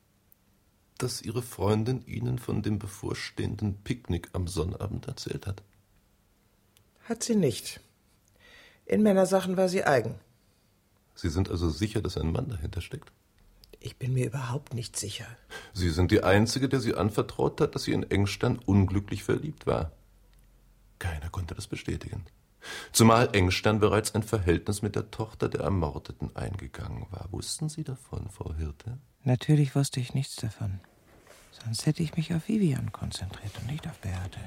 dass Ihre Freundin Ihnen von dem bevorstehenden Picknick am Sonnabend erzählt hat. Hat sie nicht. In Männersachen war sie eigen. Sie sind also sicher, dass ein Mann dahinter steckt? Ich bin mir überhaupt nicht sicher. Sie sind die Einzige, der Sie anvertraut hat, dass sie in Engstern unglücklich verliebt war. Keiner konnte das bestätigen. Zumal Engstern bereits ein Verhältnis mit der Tochter der Ermordeten eingegangen war. Wussten Sie davon, Frau Hirte? Natürlich wusste ich nichts davon. Sonst hätte ich mich auf Vivian konzentriert und nicht auf Beate.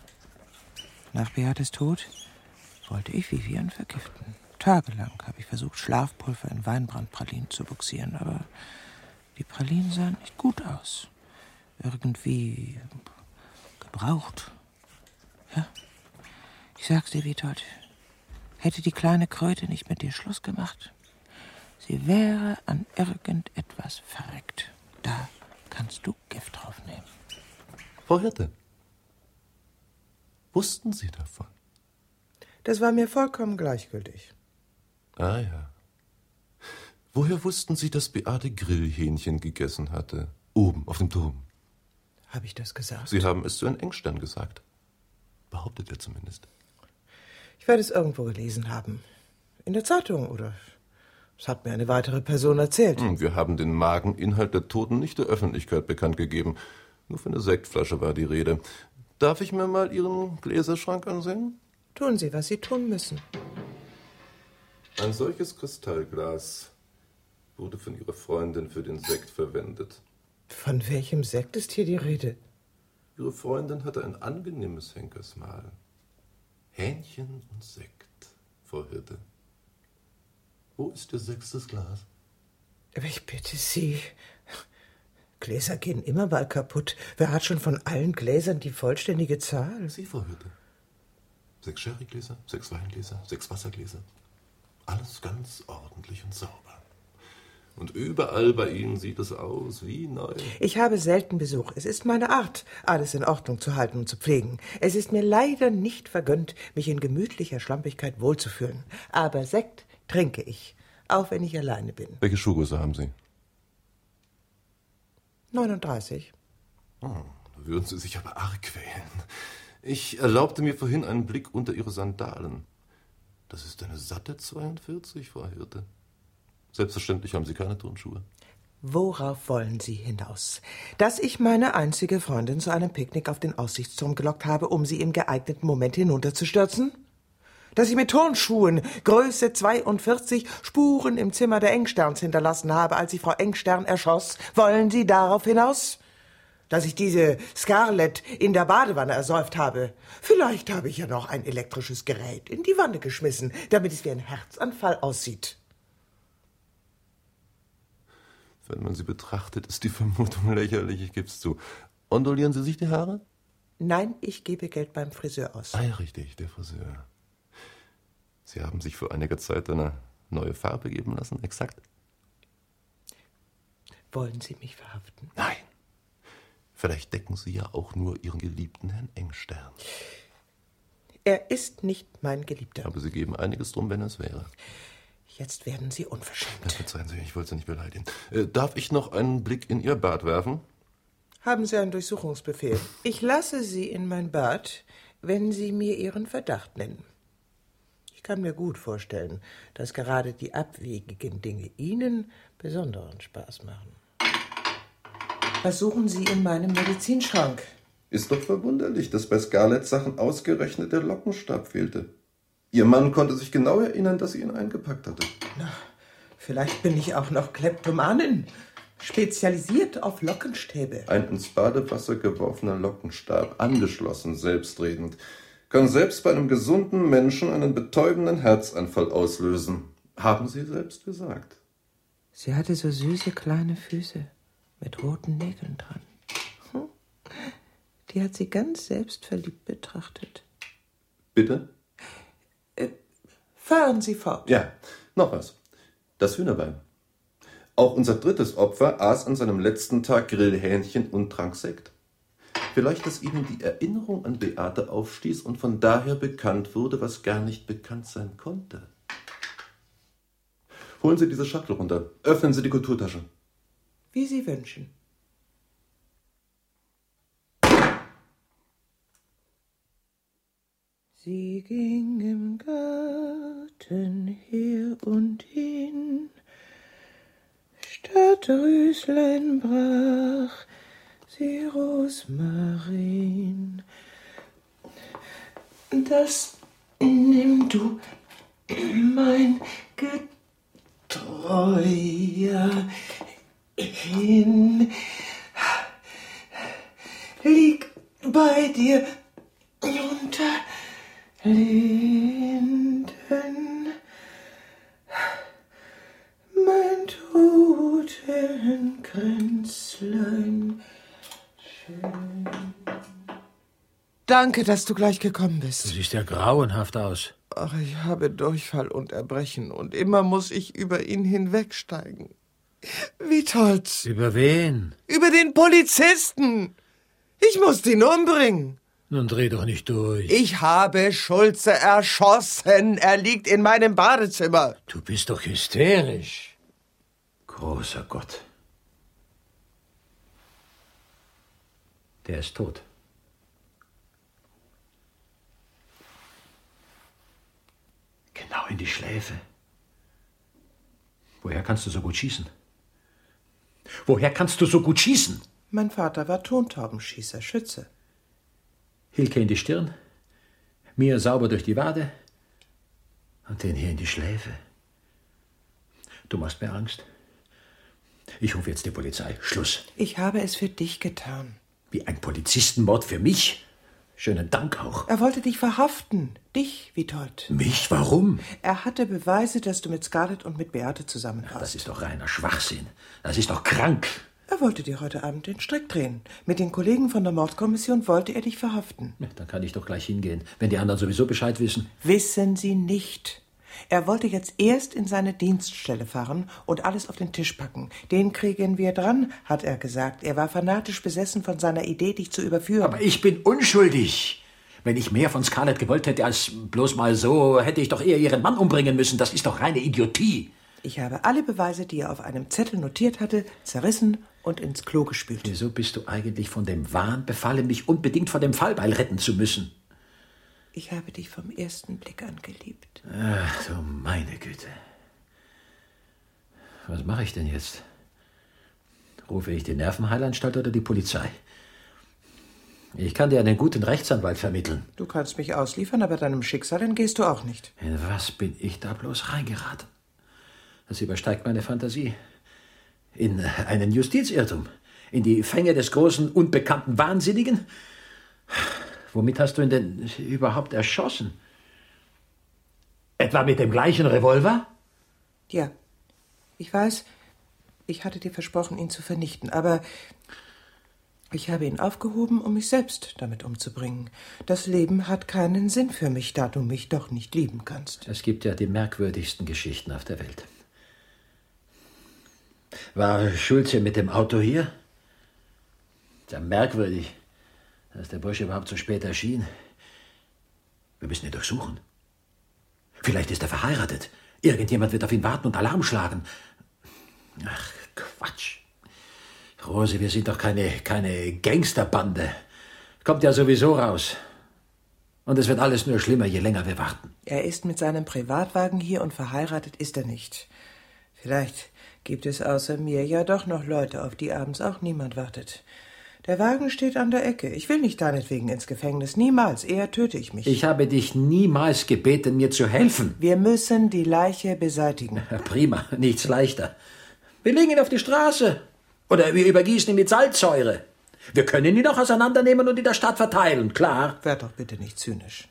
Nach Beates Tod wollte ich Vivian vergiften. Tagelang habe ich versucht, Schlafpulver in Weinbrandpralinen zu buxieren, aber die Pralinen sahen nicht gut aus. Irgendwie gebraucht. Ja, ich sag's dir, Witold, hätte die kleine Kröte nicht mit dir Schluss gemacht, sie wäre an irgendetwas verreckt. Da kannst du Gift drauf nehmen. Frau Hirte, wussten Sie davon? Das war mir vollkommen gleichgültig. Ah ja. Woher wussten Sie, dass Beate Grillhähnchen gegessen hatte? Oben, auf dem Turm. Habe ich das gesagt? Sie haben es zu Herrn Engstern gesagt. Behauptet er zumindest. Ich werde es irgendwo gelesen haben. In der Zeitung, oder? Das hat mir eine weitere Person erzählt. Wir haben den Mageninhalt der Toten nicht der Öffentlichkeit bekannt gegeben. Nur von einer Sektflasche war die Rede. Darf ich mir mal Ihren Gläserschrank ansehen? Tun Sie, was Sie tun müssen. Ein solches Kristallglas wurde von Ihrer Freundin für den Sekt verwendet. Von welchem Sekt ist hier die Rede? Ihre Freundin hatte ein angenehmes Henkersmahl. Hähnchen und Sekt, Frau Hirte. Wo ist Ihr 6. Glas? Aber ich bitte Sie. Gläser gehen immer mal kaputt. Wer hat schon von allen Gläsern die vollständige Zahl? Sie, Frau Hirte. 6 Sherrygläser, 6 Weingläser, 6 Wassergläser. Alles ganz ordentlich und sauber. Und überall bei Ihnen sieht es aus wie neu. Ich habe selten Besuch. Es ist meine Art, alles in Ordnung zu halten und zu pflegen. Es ist mir leider nicht vergönnt, mich in gemütlicher Schlampigkeit wohlzufühlen. Aber Sekt trinke ich, auch wenn ich alleine bin. Welche Schuhgröße haben Sie? 39. Oh, da würden Sie sich aber arg quälen. Ich erlaubte mir vorhin einen Blick unter Ihre Sandalen. Das ist eine satte 42, Frau Hirte. Selbstverständlich haben Sie keine Turnschuhe. Worauf wollen Sie hinaus? Dass ich meine einzige Freundin zu einem Picknick auf den Aussichtsturm gelockt habe, um sie im geeigneten Moment hinunterzustürzen? Dass ich mit Turnschuhen, Größe 42, Spuren im Zimmer der Engsterns hinterlassen habe, als ich Frau Engstern erschoss? Wollen Sie darauf hinaus? Dass ich diese Scarlett in der Badewanne ersäuft habe? Vielleicht habe ich ja noch ein elektrisches Gerät in die Wanne geschmissen, damit es wie ein Herzanfall aussieht. Wenn man sie betrachtet, ist die Vermutung lächerlich, ich geb's zu. Ondulieren Sie sich die Haare? Nein, ich gebe Geld beim Friseur aus. Ah ja, richtig, der Friseur. Sie haben sich vor einiger Zeit eine neue Farbe geben lassen, exakt? Wollen Sie mich verhaften? Nein. Vielleicht decken Sie ja auch nur Ihren geliebten Herrn Engstern. Er ist nicht mein Geliebter. Aber Sie geben einiges drum, wenn es wäre. Jetzt werden Sie Ja, unverschämt. verzeihen Sie, ich wollte Sie nicht beleidigen. Darf ich noch einen Blick in Ihr Bad werfen? Haben Sie einen Durchsuchungsbefehl? Ich lasse Sie in mein Bad, wenn Sie mir Ihren Verdacht nennen. Ich kann mir gut vorstellen, dass gerade die abwegigen Dinge Ihnen besonderen Spaß machen. Was suchen Sie in meinem Medizinschrank? Ist doch verwunderlich, dass bei Scarletts Sachen ausgerechnet der Lockenstab fehlte. Ihr Mann konnte sich genau erinnern, dass sie ihn eingepackt hatte. Na, vielleicht bin ich auch noch Kleptomanin, spezialisiert auf Lockenstäbe. Ein ins Badewasser geworfener Lockenstab, angeschlossen, selbstredend, kann selbst bei einem gesunden Menschen einen betäubenden Herzanfall auslösen. Haben Sie selbst gesagt. Sie hatte so süße kleine Füße mit roten Nägeln dran. Die hat sie ganz selbstverliebt betrachtet. Bitte? Fahren Sie fort. Ja, noch was. Das Hühnerbein. Auch unser drittes Opfer aß an seinem letzten Tag Grillhähnchen und trank Sekt. Vielleicht, dass Ihnen die Erinnerung an Beate aufstieß und von daher bekannt wurde, was gar nicht bekannt sein konnte. Holen Sie diese Schachtel runter. Öffnen Sie die Kulturtasche. Wie Sie wünschen. Sie ging im Garten her und hin, statt Röslein brach sie Rosmarin. Das nimm du, mein Getreuer, hin. Lieg bei dir unter Linden, mein Totenkränzlein schön. Danke, dass du gleich gekommen Du bist. siehst ja grauenhaft aus. Ach, ich habe Durchfall und Erbrechen und immer muss ich über ihn hinwegsteigen. Witold, Über wen? über den Polizisten. Ich muss ihn umbringen. Nun dreh doch nicht durch. Ich habe Schulze erschossen. Er liegt in meinem Badezimmer. Du bist doch hysterisch. Großer Gott. Der ist tot. Genau in die Schläfe. Woher kannst du so gut schießen? Woher kannst du so gut schießen? Mein Vater war Tontaubenschießer, Schütze. Hilke in die Stirn, mir sauber durch die Wade und den hier in die Schläfe. Du machst mir Angst. Ich rufe jetzt die Polizei. Schluss. Ich habe es für dich getan. Wie ein Polizistenmord für mich? Schönen Dank auch. Er wollte dich verhaften. Dich, Witold. Mich? Warum? Er hatte Beweise, dass du mit Scarlett und mit Beate zusammen warst. Das ist doch reiner Schwachsinn. Das ist doch krank. Er wollte dir heute Abend den Strick drehen. Mit den Kollegen von der Mordkommission wollte er dich verhaften. Ja, dann kann ich doch gleich hingehen, wenn die anderen sowieso Bescheid wissen. Wissen sie nicht. Er wollte jetzt erst in seine Dienststelle fahren und alles auf den Tisch packen. Den kriegen wir dran, hat er gesagt. Er war fanatisch besessen von seiner Idee, dich zu überführen. Aber ich bin unschuldig. Wenn ich mehr von Scarlett gewollt hätte als bloß mal so, hätte ich doch eher ihren Mann umbringen müssen. Das ist doch reine Idiotie. Ich habe alle Beweise, die er auf einem Zettel notiert hatte, zerrissen und ins Klo gespült. Wieso bist du eigentlich von dem Wahn befallen, mich unbedingt vor dem Fallbeil retten zu müssen? Ich habe dich vom ersten Blick an geliebt. Ach du meine Güte. Was mache ich denn jetzt? Rufe ich die Nervenheilanstalt oder die Polizei? Ich kann dir einen guten Rechtsanwalt vermitteln. Du kannst mich ausliefern, aber deinem Schicksal entgehst du auch nicht. In was bin ich da bloß reingeraten? Das übersteigt meine Fantasie. In einen Justizirrtum. In die Fänge des großen, unbekannten Wahnsinnigen. Womit hast du ihn denn überhaupt erschossen? Etwa mit dem gleichen Revolver? Ja, ich weiß, ich hatte dir versprochen, ihn zu vernichten, aber ich habe ihn aufgehoben, um mich selbst damit umzubringen. Das Leben hat keinen Sinn für mich, da du mich doch nicht lieben kannst. Es gibt ja die merkwürdigsten Geschichten auf der Welt. War Schulze mit dem Auto hier? Sehr merkwürdig, dass der Bursche überhaupt so spät erschien. Wir müssen ihn durchsuchen. Vielleicht ist er verheiratet. Irgendjemand wird auf ihn warten und Alarm schlagen. Ach, Quatsch. Rose, wir sind doch keine Gangsterbande. Kommt ja sowieso raus. Und es wird alles nur schlimmer, je länger wir warten. Er ist mit seinem Privatwagen hier und verheiratet ist er nicht. Vielleicht gibt es außer mir ja doch noch Leute, auf die abends auch niemand wartet. Der Wagen steht an der Ecke. Ich will nicht deinetwegen ins Gefängnis. Niemals. Eher töte ich mich. Ich habe dich niemals gebeten, mir zu helfen. Wir müssen die Leiche beseitigen. Ja, prima. Nichts leichter. Wir legen ihn auf die Straße. Oder wir übergießen ihn mit Salzsäure. Wir können ihn auch auseinandernehmen und in der Stadt verteilen, klar. Werd doch bitte nicht zynisch.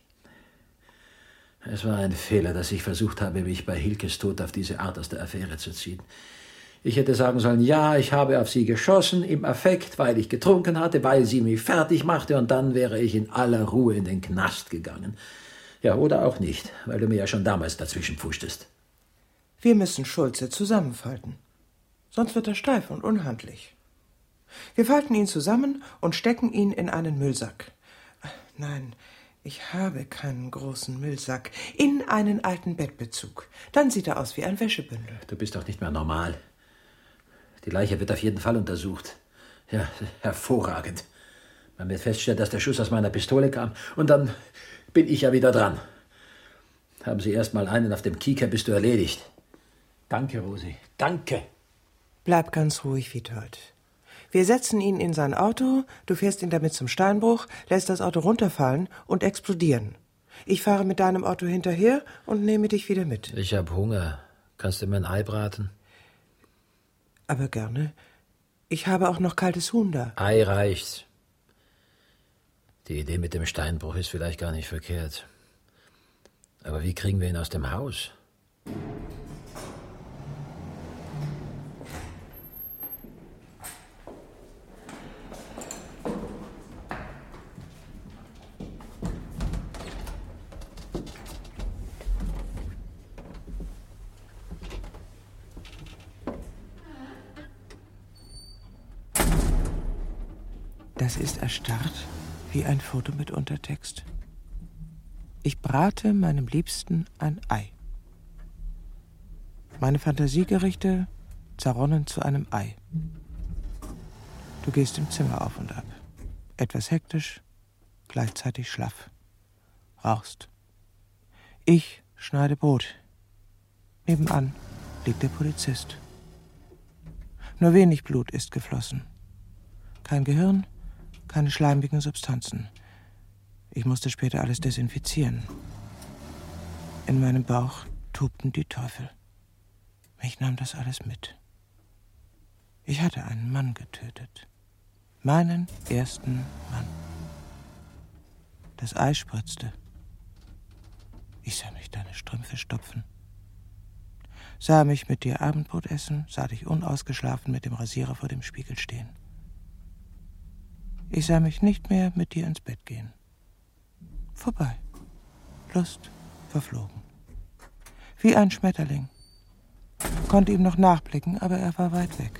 Es war ein Fehler, dass ich versucht habe, mich bei Hilkes Tod auf diese Art aus der Affäre zu ziehen. Ich hätte sagen sollen, ja, ich habe auf sie geschossen, im Affekt, weil ich getrunken hatte, weil sie mich fertig machte, und dann wäre ich in aller Ruhe in den Knast gegangen. Ja, oder auch nicht, weil du mir ja schon damals dazwischen pfuschtest. Wir müssen Schulze zusammenfalten. Sonst wird er steif und unhandlich. Wir falten ihn zusammen und stecken ihn in einen Müllsack. Nein, ich habe keinen großen Müllsack. In einen alten Bettbezug. Dann sieht er aus wie ein Wäschebündel. Du bist doch nicht mehr normal. Die Leiche wird auf jeden Fall untersucht. Ja, hervorragend. Man wird feststellen, dass der Schuss aus meiner Pistole kam. Und dann bin ich ja wieder dran. Haben Sie erst mal einen auf dem Kieker, bist du erledigt. Danke, Rosi. Danke. Bleib ganz ruhig, Witold. Wir setzen ihn in sein Auto, du fährst ihn damit zum Steinbruch, lässt das Auto runterfallen und explodieren. Ich fahre mit deinem Auto hinterher und nehme dich wieder mit. Ich hab Hunger. Kannst du mir ein Ei braten? Aber gerne. Ich habe auch noch kaltes Huhn da. Ei reicht. Die Idee mit dem Steinbruch ist vielleicht gar nicht verkehrt. Aber wie kriegen wir ihn aus dem Haus? Das ist erstarrt wie ein Foto mit Untertext. Ich brate meinem Liebsten ein Ei. Meine Fantasiegerichte zerronnen zu einem Ei. Du gehst im Zimmer auf und ab. Etwas hektisch, gleichzeitig schlaff. Rauchst. Ich schneide Brot. Nebenan liegt der Polizist. Nur wenig Blut ist geflossen. Kein Gehirn, keine schleimigen Substanzen. Ich musste später alles desinfizieren. In meinem Bauch tobten die Teufel. Mich nahm das alles mit. Ich hatte einen Mann getötet. Meinen ersten Mann. Das Ei spritzte. Ich sah mich deine Strümpfe stopfen. Sah mich mit dir Abendbrot essen, sah dich unausgeschlafen mit dem Rasierer vor dem Spiegel stehen. Ich sah mich nicht mehr mit dir ins Bett gehen. Vorbei. Lust verflogen. Wie ein Schmetterling. Konnte ihm noch nachblicken, aber er war weit weg.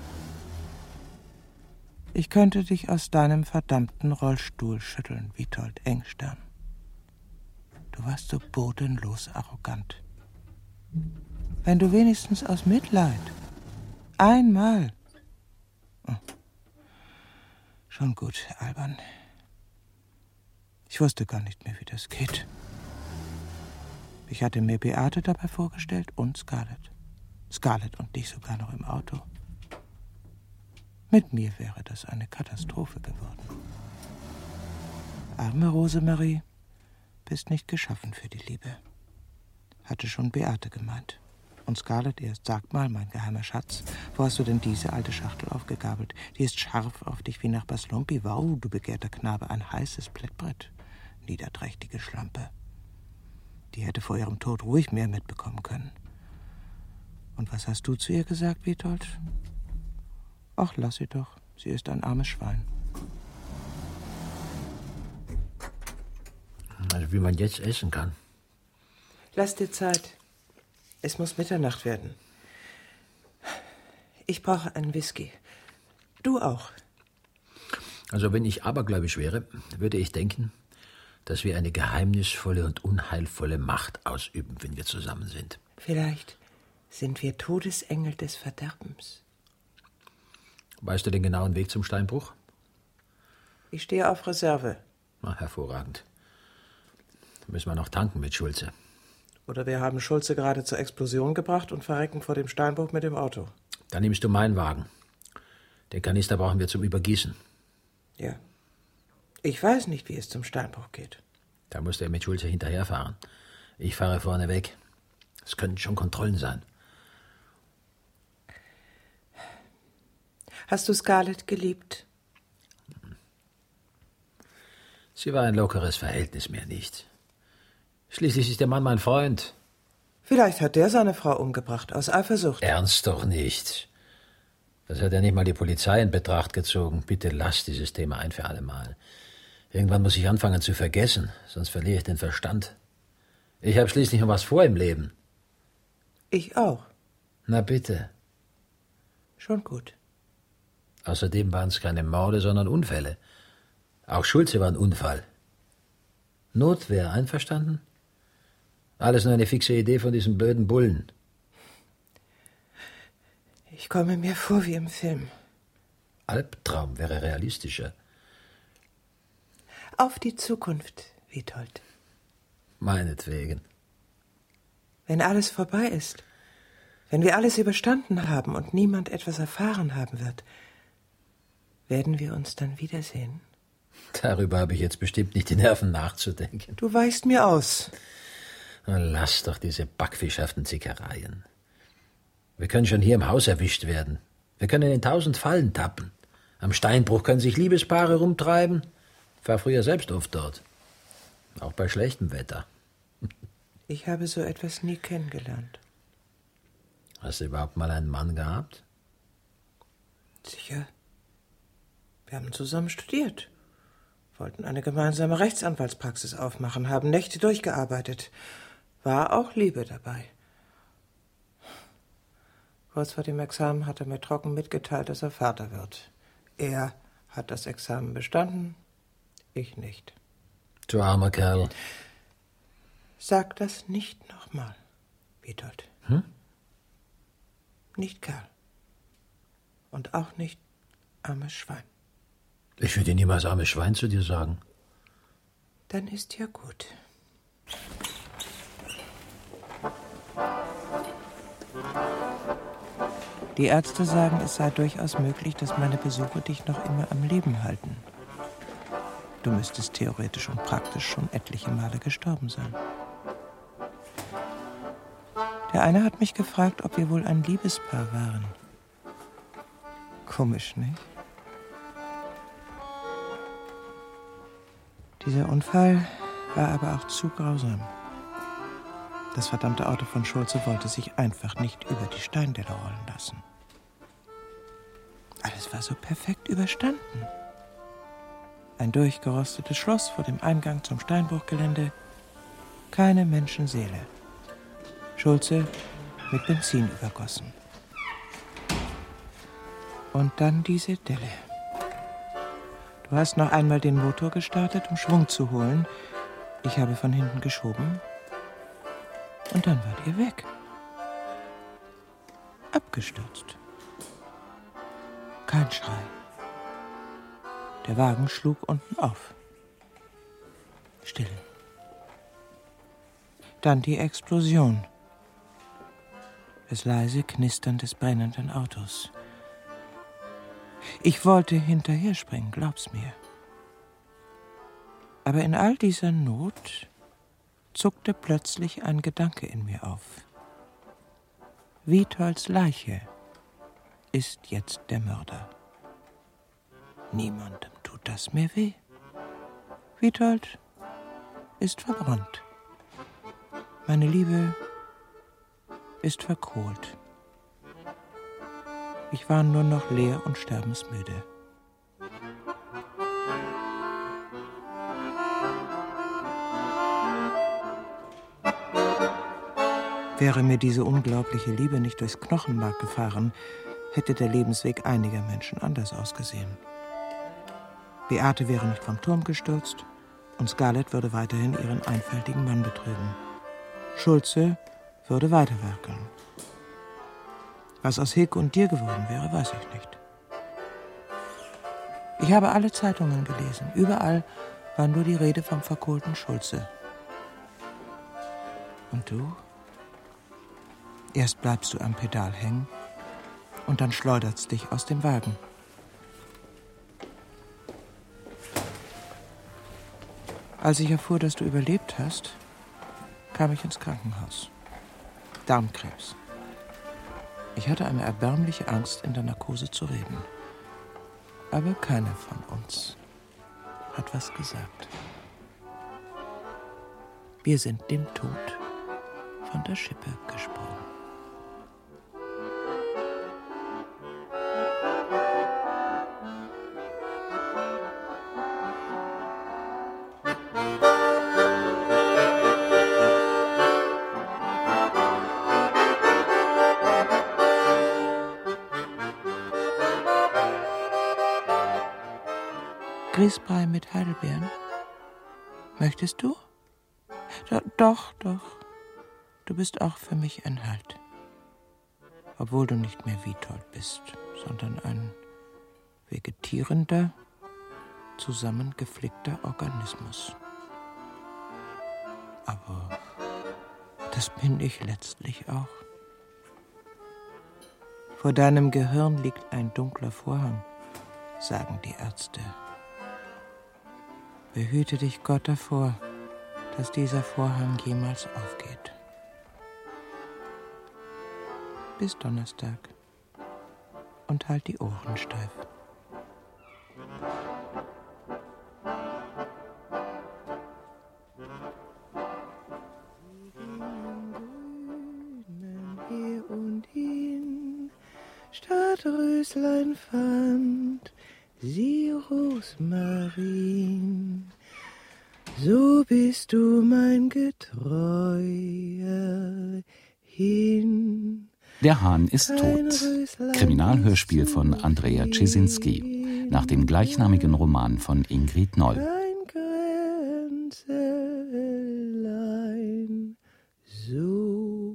Ich könnte dich aus deinem verdammten Rollstuhl schütteln, Witold Engstern. Du warst so bodenlos arrogant. Wenn du wenigstens aus Mitleid einmal... Oh. Schon gut, albern. Ich wusste gar nicht mehr, wie das geht. Ich hatte mir Beate dabei vorgestellt und Scarlett. Scarlett und dich sogar noch im Auto. Mit mir wäre das eine Katastrophe geworden. Arme Rosemarie, bist nicht geschaffen für die Liebe. Hatte schon Beate gemeint. Und Scarlett erst, sag mal, mein geheimer Schatz, wo hast du denn diese alte Schachtel aufgegabelt? Die ist scharf auf dich wie nach Baslompi. Wow, du begehrter Knabe, ein heißes Plättbrett. Niederträchtige Schlampe. Die hätte vor ihrem Tod ruhig mehr mitbekommen können. Und was hast du zu ihr gesagt, Witold? Ach, lass sie doch. Sie ist ein armes Schwein. Also wie man jetzt essen kann. Lass dir Zeit. Es muss Mitternacht werden. Ich brauche einen Whisky. Du auch. Also wenn ich abergläubisch wäre, würde ich denken, dass wir eine geheimnisvolle und unheilvolle Macht ausüben, wenn wir zusammen sind. Vielleicht sind wir Todesengel des Verderbens. Weißt du den genauen Weg zum Steinbruch? Ich stehe auf Reserve. Na, hervorragend. Da müssen wir noch tanken mit Schulze. Oder wir haben Schulze gerade zur Explosion gebracht und verrecken vor dem Steinbruch mit dem Auto. Dann nimmst du meinen Wagen. Den Kanister brauchen wir zum Übergießen. Ja. Ich weiß nicht, wie es zum Steinbruch geht. Da musst du mit Schulze hinterherfahren. Ich fahre vorne weg. Es können schon Kontrollen sein. Hast du Scarlett geliebt? Sie war ein lockeres Verhältnis, mehr nicht. Schließlich ist der Mann mein Freund. Vielleicht hat der seine Frau umgebracht, aus Eifersucht. Ernst doch nicht. Das hat ja nicht mal die Polizei in Betracht gezogen. Bitte lass dieses Thema ein für alle Mal. Irgendwann muss ich anfangen zu vergessen, sonst verliere ich den Verstand. Ich habe schließlich noch was vor im Leben. Ich auch. Na bitte. Schon gut. Außerdem waren es keine Morde, sondern Unfälle. Auch Schulze war ein Unfall. Notwehr, einverstanden? Alles nur eine fixe Idee von diesen blöden Bullen. Ich komme mir vor wie im Film. Albtraum wäre realistischer. Auf die Zukunft, Witold. Meinetwegen. Wenn alles vorbei ist, wenn wir alles überstanden haben und niemand etwas erfahren haben wird, werden wir uns dann wiedersehen? Darüber habe ich jetzt bestimmt nicht die Nerven nachzudenken. Du weichst mir aus. Lass doch diese backfischhaften Zickereien. Wir können schon hier im Haus erwischt werden. Wir können in 1000 Fallen tappen. Am Steinbruch können sich Liebespaare rumtreiben. Ich war früher selbst oft dort. Auch bei schlechtem Wetter. Ich habe so etwas nie kennengelernt. Hast du überhaupt mal einen Mann gehabt? Sicher. Wir haben zusammen studiert. Wollten eine gemeinsame Rechtsanwaltspraxis aufmachen, haben Nächte durchgearbeitet. War auch Liebe dabei. Kurz vor dem Examen hat er mir trocken mitgeteilt, dass er Vater wird. Er hat das Examen bestanden, ich nicht. Du armer Kerl. Sag das nicht nochmal, Witold. Nicht Kerl. Und auch nicht armes Schwein. Ich würde niemals armes Schwein zu dir sagen. Dann ist ja gut. Die Ärzte sagen, es sei durchaus möglich, dass meine Besuche dich noch immer am Leben halten. Du müsstest theoretisch und praktisch schon etliche Male gestorben sein. Der eine hat mich gefragt, ob wir wohl ein Liebespaar waren. Komisch, nicht? Dieser Unfall war aber auch zu grausam. Das verdammte Auto von Schulze wollte sich einfach nicht über die Steindelle rollen lassen. Alles war so perfekt überstanden. Ein durchgerostetes Schloss vor dem Eingang zum Steinbruchgelände. Keine Menschenseele. Schulze mit Benzin übergossen. Und dann diese Delle. Du hast noch einmal den Motor gestartet, um Schwung zu holen. Ich habe von hinten geschoben. Und dann wart ihr weg. Abgestürzt. Kein Schrei. Der Wagen schlug unten auf. Stille. Dann die Explosion. Das leise Knistern des brennenden Autos. Ich wollte hinterher springen, glaub's mir. Aber in all dieser Not zuckte plötzlich ein Gedanke in mir auf. Witolds Leiche ist jetzt der Mörder. Niemandem tut das mehr weh. Witold ist verbrannt. Meine Liebe ist verkohlt. Ich war nur noch leer und sterbensmüde. Wäre mir diese unglaubliche Liebe nicht durchs Knochenmark gefahren, hätte der Lebensweg einiger Menschen anders ausgesehen. Beate wäre nicht vom Turm gestürzt und Scarlett würde weiterhin ihren einfältigen Mann betrügen. Schulze würde weiterwerkeln. Was aus Hilke und dir geworden wäre, weiß ich nicht. Ich habe alle Zeitungen gelesen. Überall war nur die Rede vom verkohlten Schulze. Und du? Erst bleibst du am Pedal hängen und dann schleudert's dich aus dem Wagen. Als ich erfuhr, dass du überlebt hast, kam ich ins Krankenhaus. Darmkrebs. Ich hatte eine erbärmliche Angst, in der Narkose zu reden. Aber keiner von uns hat was gesagt. Wir sind dem Tod von der Schippe gesprungen. Grießbrei mit Heidelbeeren. Möchtest du? Doch. Du bist auch für mich ein Halt. Obwohl du nicht mehr Witold bist, sondern ein vegetierender, zusammengeflickter Organismus. Aber das bin ich letztlich auch. Vor deinem Gehirn liegt ein dunkler Vorhang, sagen die Ärzte. Behüte dich Gott davor, dass dieser Vorhang jemals aufgeht. Bis Donnerstag. Und halt die Ohren steif. Hier und hin, statt Röslein fand sie Rosmarin, so bist du mein Getreuer hin. Der Hahn ist tot. Kriminalhörspiel von Andrea Czesinski nach dem gleichnamigen Roman von Ingrid Noll. Ein Kränzelein, so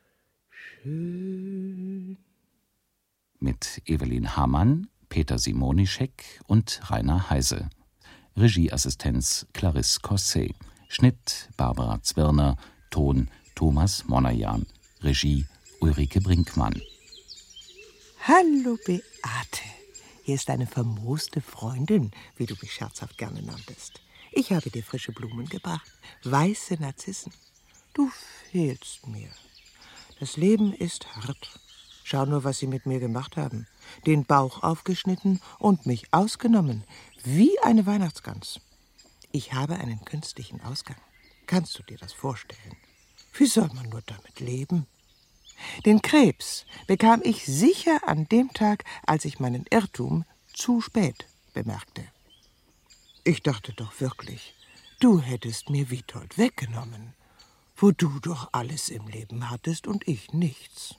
schön. Mit Evelyn Hamann, Peter Simonischek und Rainer Heise. Regieassistenz Clarisse Cosset. Schnitt Barbara Zwirner. Ton Thomas Monajan. Regie Ulrike Brinkmann. Hallo Beate, hier ist deine vermooste Freundin, wie du mich scherzhaft gerne nanntest. Ich habe dir frische Blumen gebracht, weiße Narzissen. Du fehlst mir. Das Leben ist hart. Schau nur, was sie mit mir gemacht haben. Den Bauch aufgeschnitten und mich ausgenommen, wie eine Weihnachtsgans. Ich habe einen künstlichen Ausgang. Kannst du dir das vorstellen? Wie soll man nur damit leben? Den Krebs bekam ich sicher an dem Tag, als ich meinen Irrtum zu spät bemerkte. Ich dachte doch wirklich, du hättest mir Witold weggenommen, wo du doch alles im Leben hattest und ich nichts.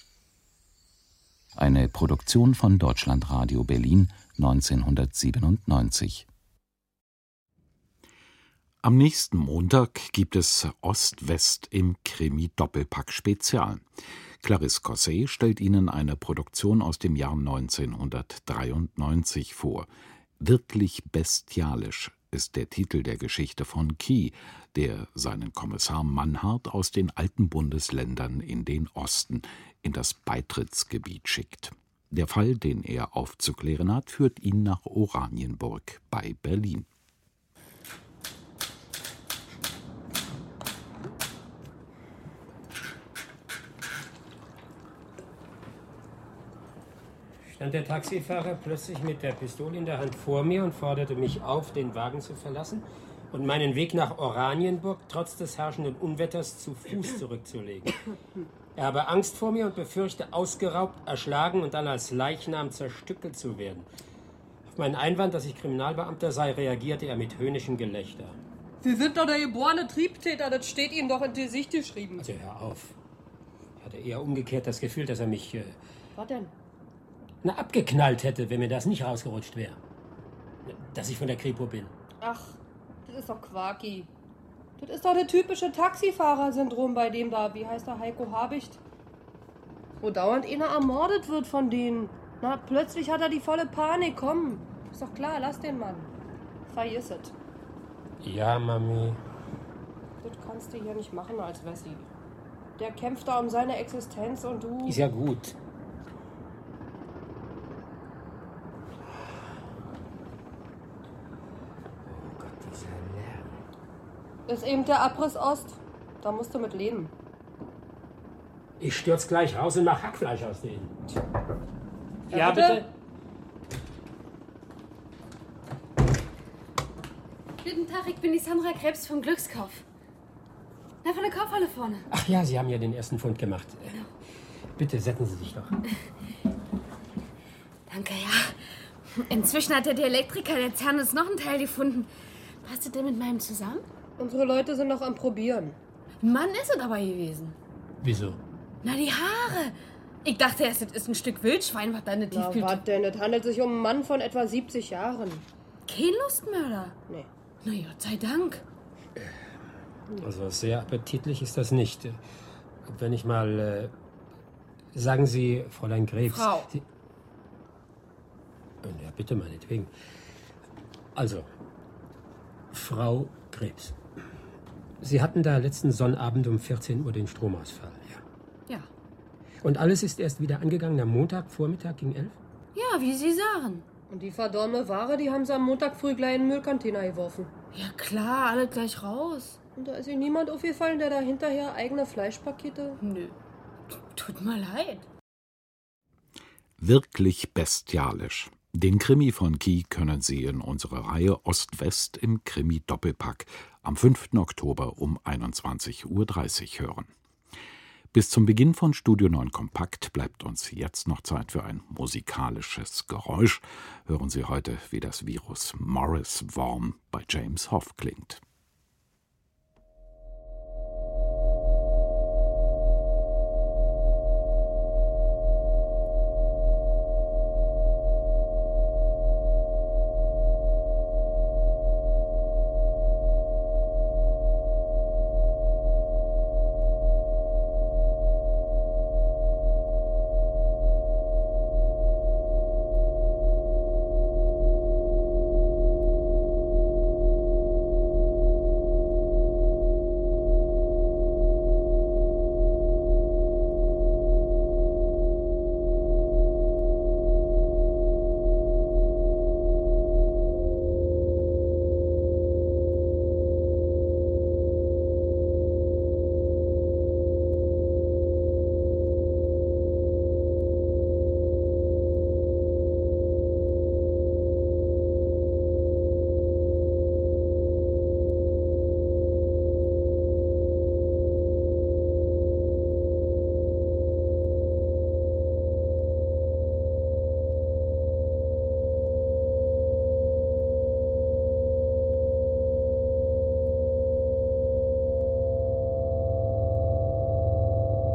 Eine Produktion von Deutschlandradio Berlin 1997. Am nächsten Montag gibt es Ost-West im Krimi-Doppelpack-Spezial. Clarisse Cosset stellt Ihnen eine Produktion aus dem Jahr 1993 vor. Wirklich bestialisch ist der Titel der Geschichte von Key, der seinen Kommissar Mannhardt aus den alten Bundesländern in den Osten, in das Beitrittsgebiet schickt. Der Fall, den er aufzuklären hat, führt ihn nach Oranienburg bei Berlin. Stand der Taxifahrer plötzlich mit der Pistole in der Hand vor mir und forderte mich auf, den Wagen zu verlassen und meinen Weg nach Oranienburg trotz des herrschenden Unwetters zu Fuß zurückzulegen. Er habe Angst vor mir und befürchte, ausgeraubt, erschlagen und dann als Leichnam zerstückelt zu werden. Auf meinen Einwand, dass ich Kriminalbeamter sei, reagierte er mit höhnischem Gelächter. Sie sind doch der geborene Triebtäter, das steht Ihnen doch in die Gesicht geschrieben. Also hör auf. Ich hatte eher umgekehrt das Gefühl, dass er mich... Was denn? Abgeknallt hätte, wenn mir das nicht rausgerutscht wäre. Dass ich von der Kripo bin. Ach, das ist doch Quaki. Das ist doch das typische Taxifahrer-Syndrom bei dem da, wie heißt der, Heiko Habicht? Wo dauernd einer ermordet wird von denen. Na, plötzlich hat er die volle Panik, komm. Ist doch klar, lass den Mann. Vergiss es. Ja, Mami. Das kannst du hier nicht machen als Wessi. Der kämpft da um seine Existenz und du... Ist ja gut. Ist eben der Abriss Ost. Da musst du mit leben. Ich stürz gleich raus und mach Hackfleisch aus denen. Ja, bitte? Guten Tag, ich bin die Sandra Krebs vom Glückskauf. Na, von der Kaufhalle vorne. Ach ja, Sie haben ja den ersten Fund gemacht. Bitte setzen Sie sich doch. Danke, ja. Inzwischen hat der Elektriker der Zernes noch einen Teil gefunden. Passt du denn mit meinem zusammen? Unsere Leute sind noch am Probieren. Ein Mann ist es aber gewesen. Wieso? Na, die Haare. Ich dachte erst, das ist ein Stück Wildschwein, was da eine Na, Tiefkühl... was denn? Es handelt sich um einen Mann von etwa 70 Jahren. Kein Lustmörder. Nee. Na, Gott sei Dank. Also sehr appetitlich ist das nicht. Wenn ich mal... sagen Sie, Fräulein Krebs... Frau. Sie, ja, bitte, meinetwegen. Also, Frau Krebs. Sie hatten da letzten Sonnabend um 14 Uhr den Stromausfall, ja? Ja. Und alles ist erst wieder angegangen am Montagvormittag gegen 11? Ja, wie Sie sagen. Und die verdorbene Ware, die haben sie am Montag früh gleich in den Müllcontainer geworfen. Ja klar, alle gleich raus. Und da ist Ihnen niemand aufgefallen, der da hinterher eigene Fleischpakete... Nö. Tut mir leid. Wirklich bestialisch. Den Krimi von Key können Sie in unserer Reihe Ost-West im Krimi-Doppelpack am 5. Oktober um 21:30 Uhr hören. Bis zum Beginn von Studio 9 Kompakt bleibt uns jetzt noch Zeit für ein musikalisches Geräusch. Hören Sie heute, wie das Virus Morris Worm bei James Hoff klingt.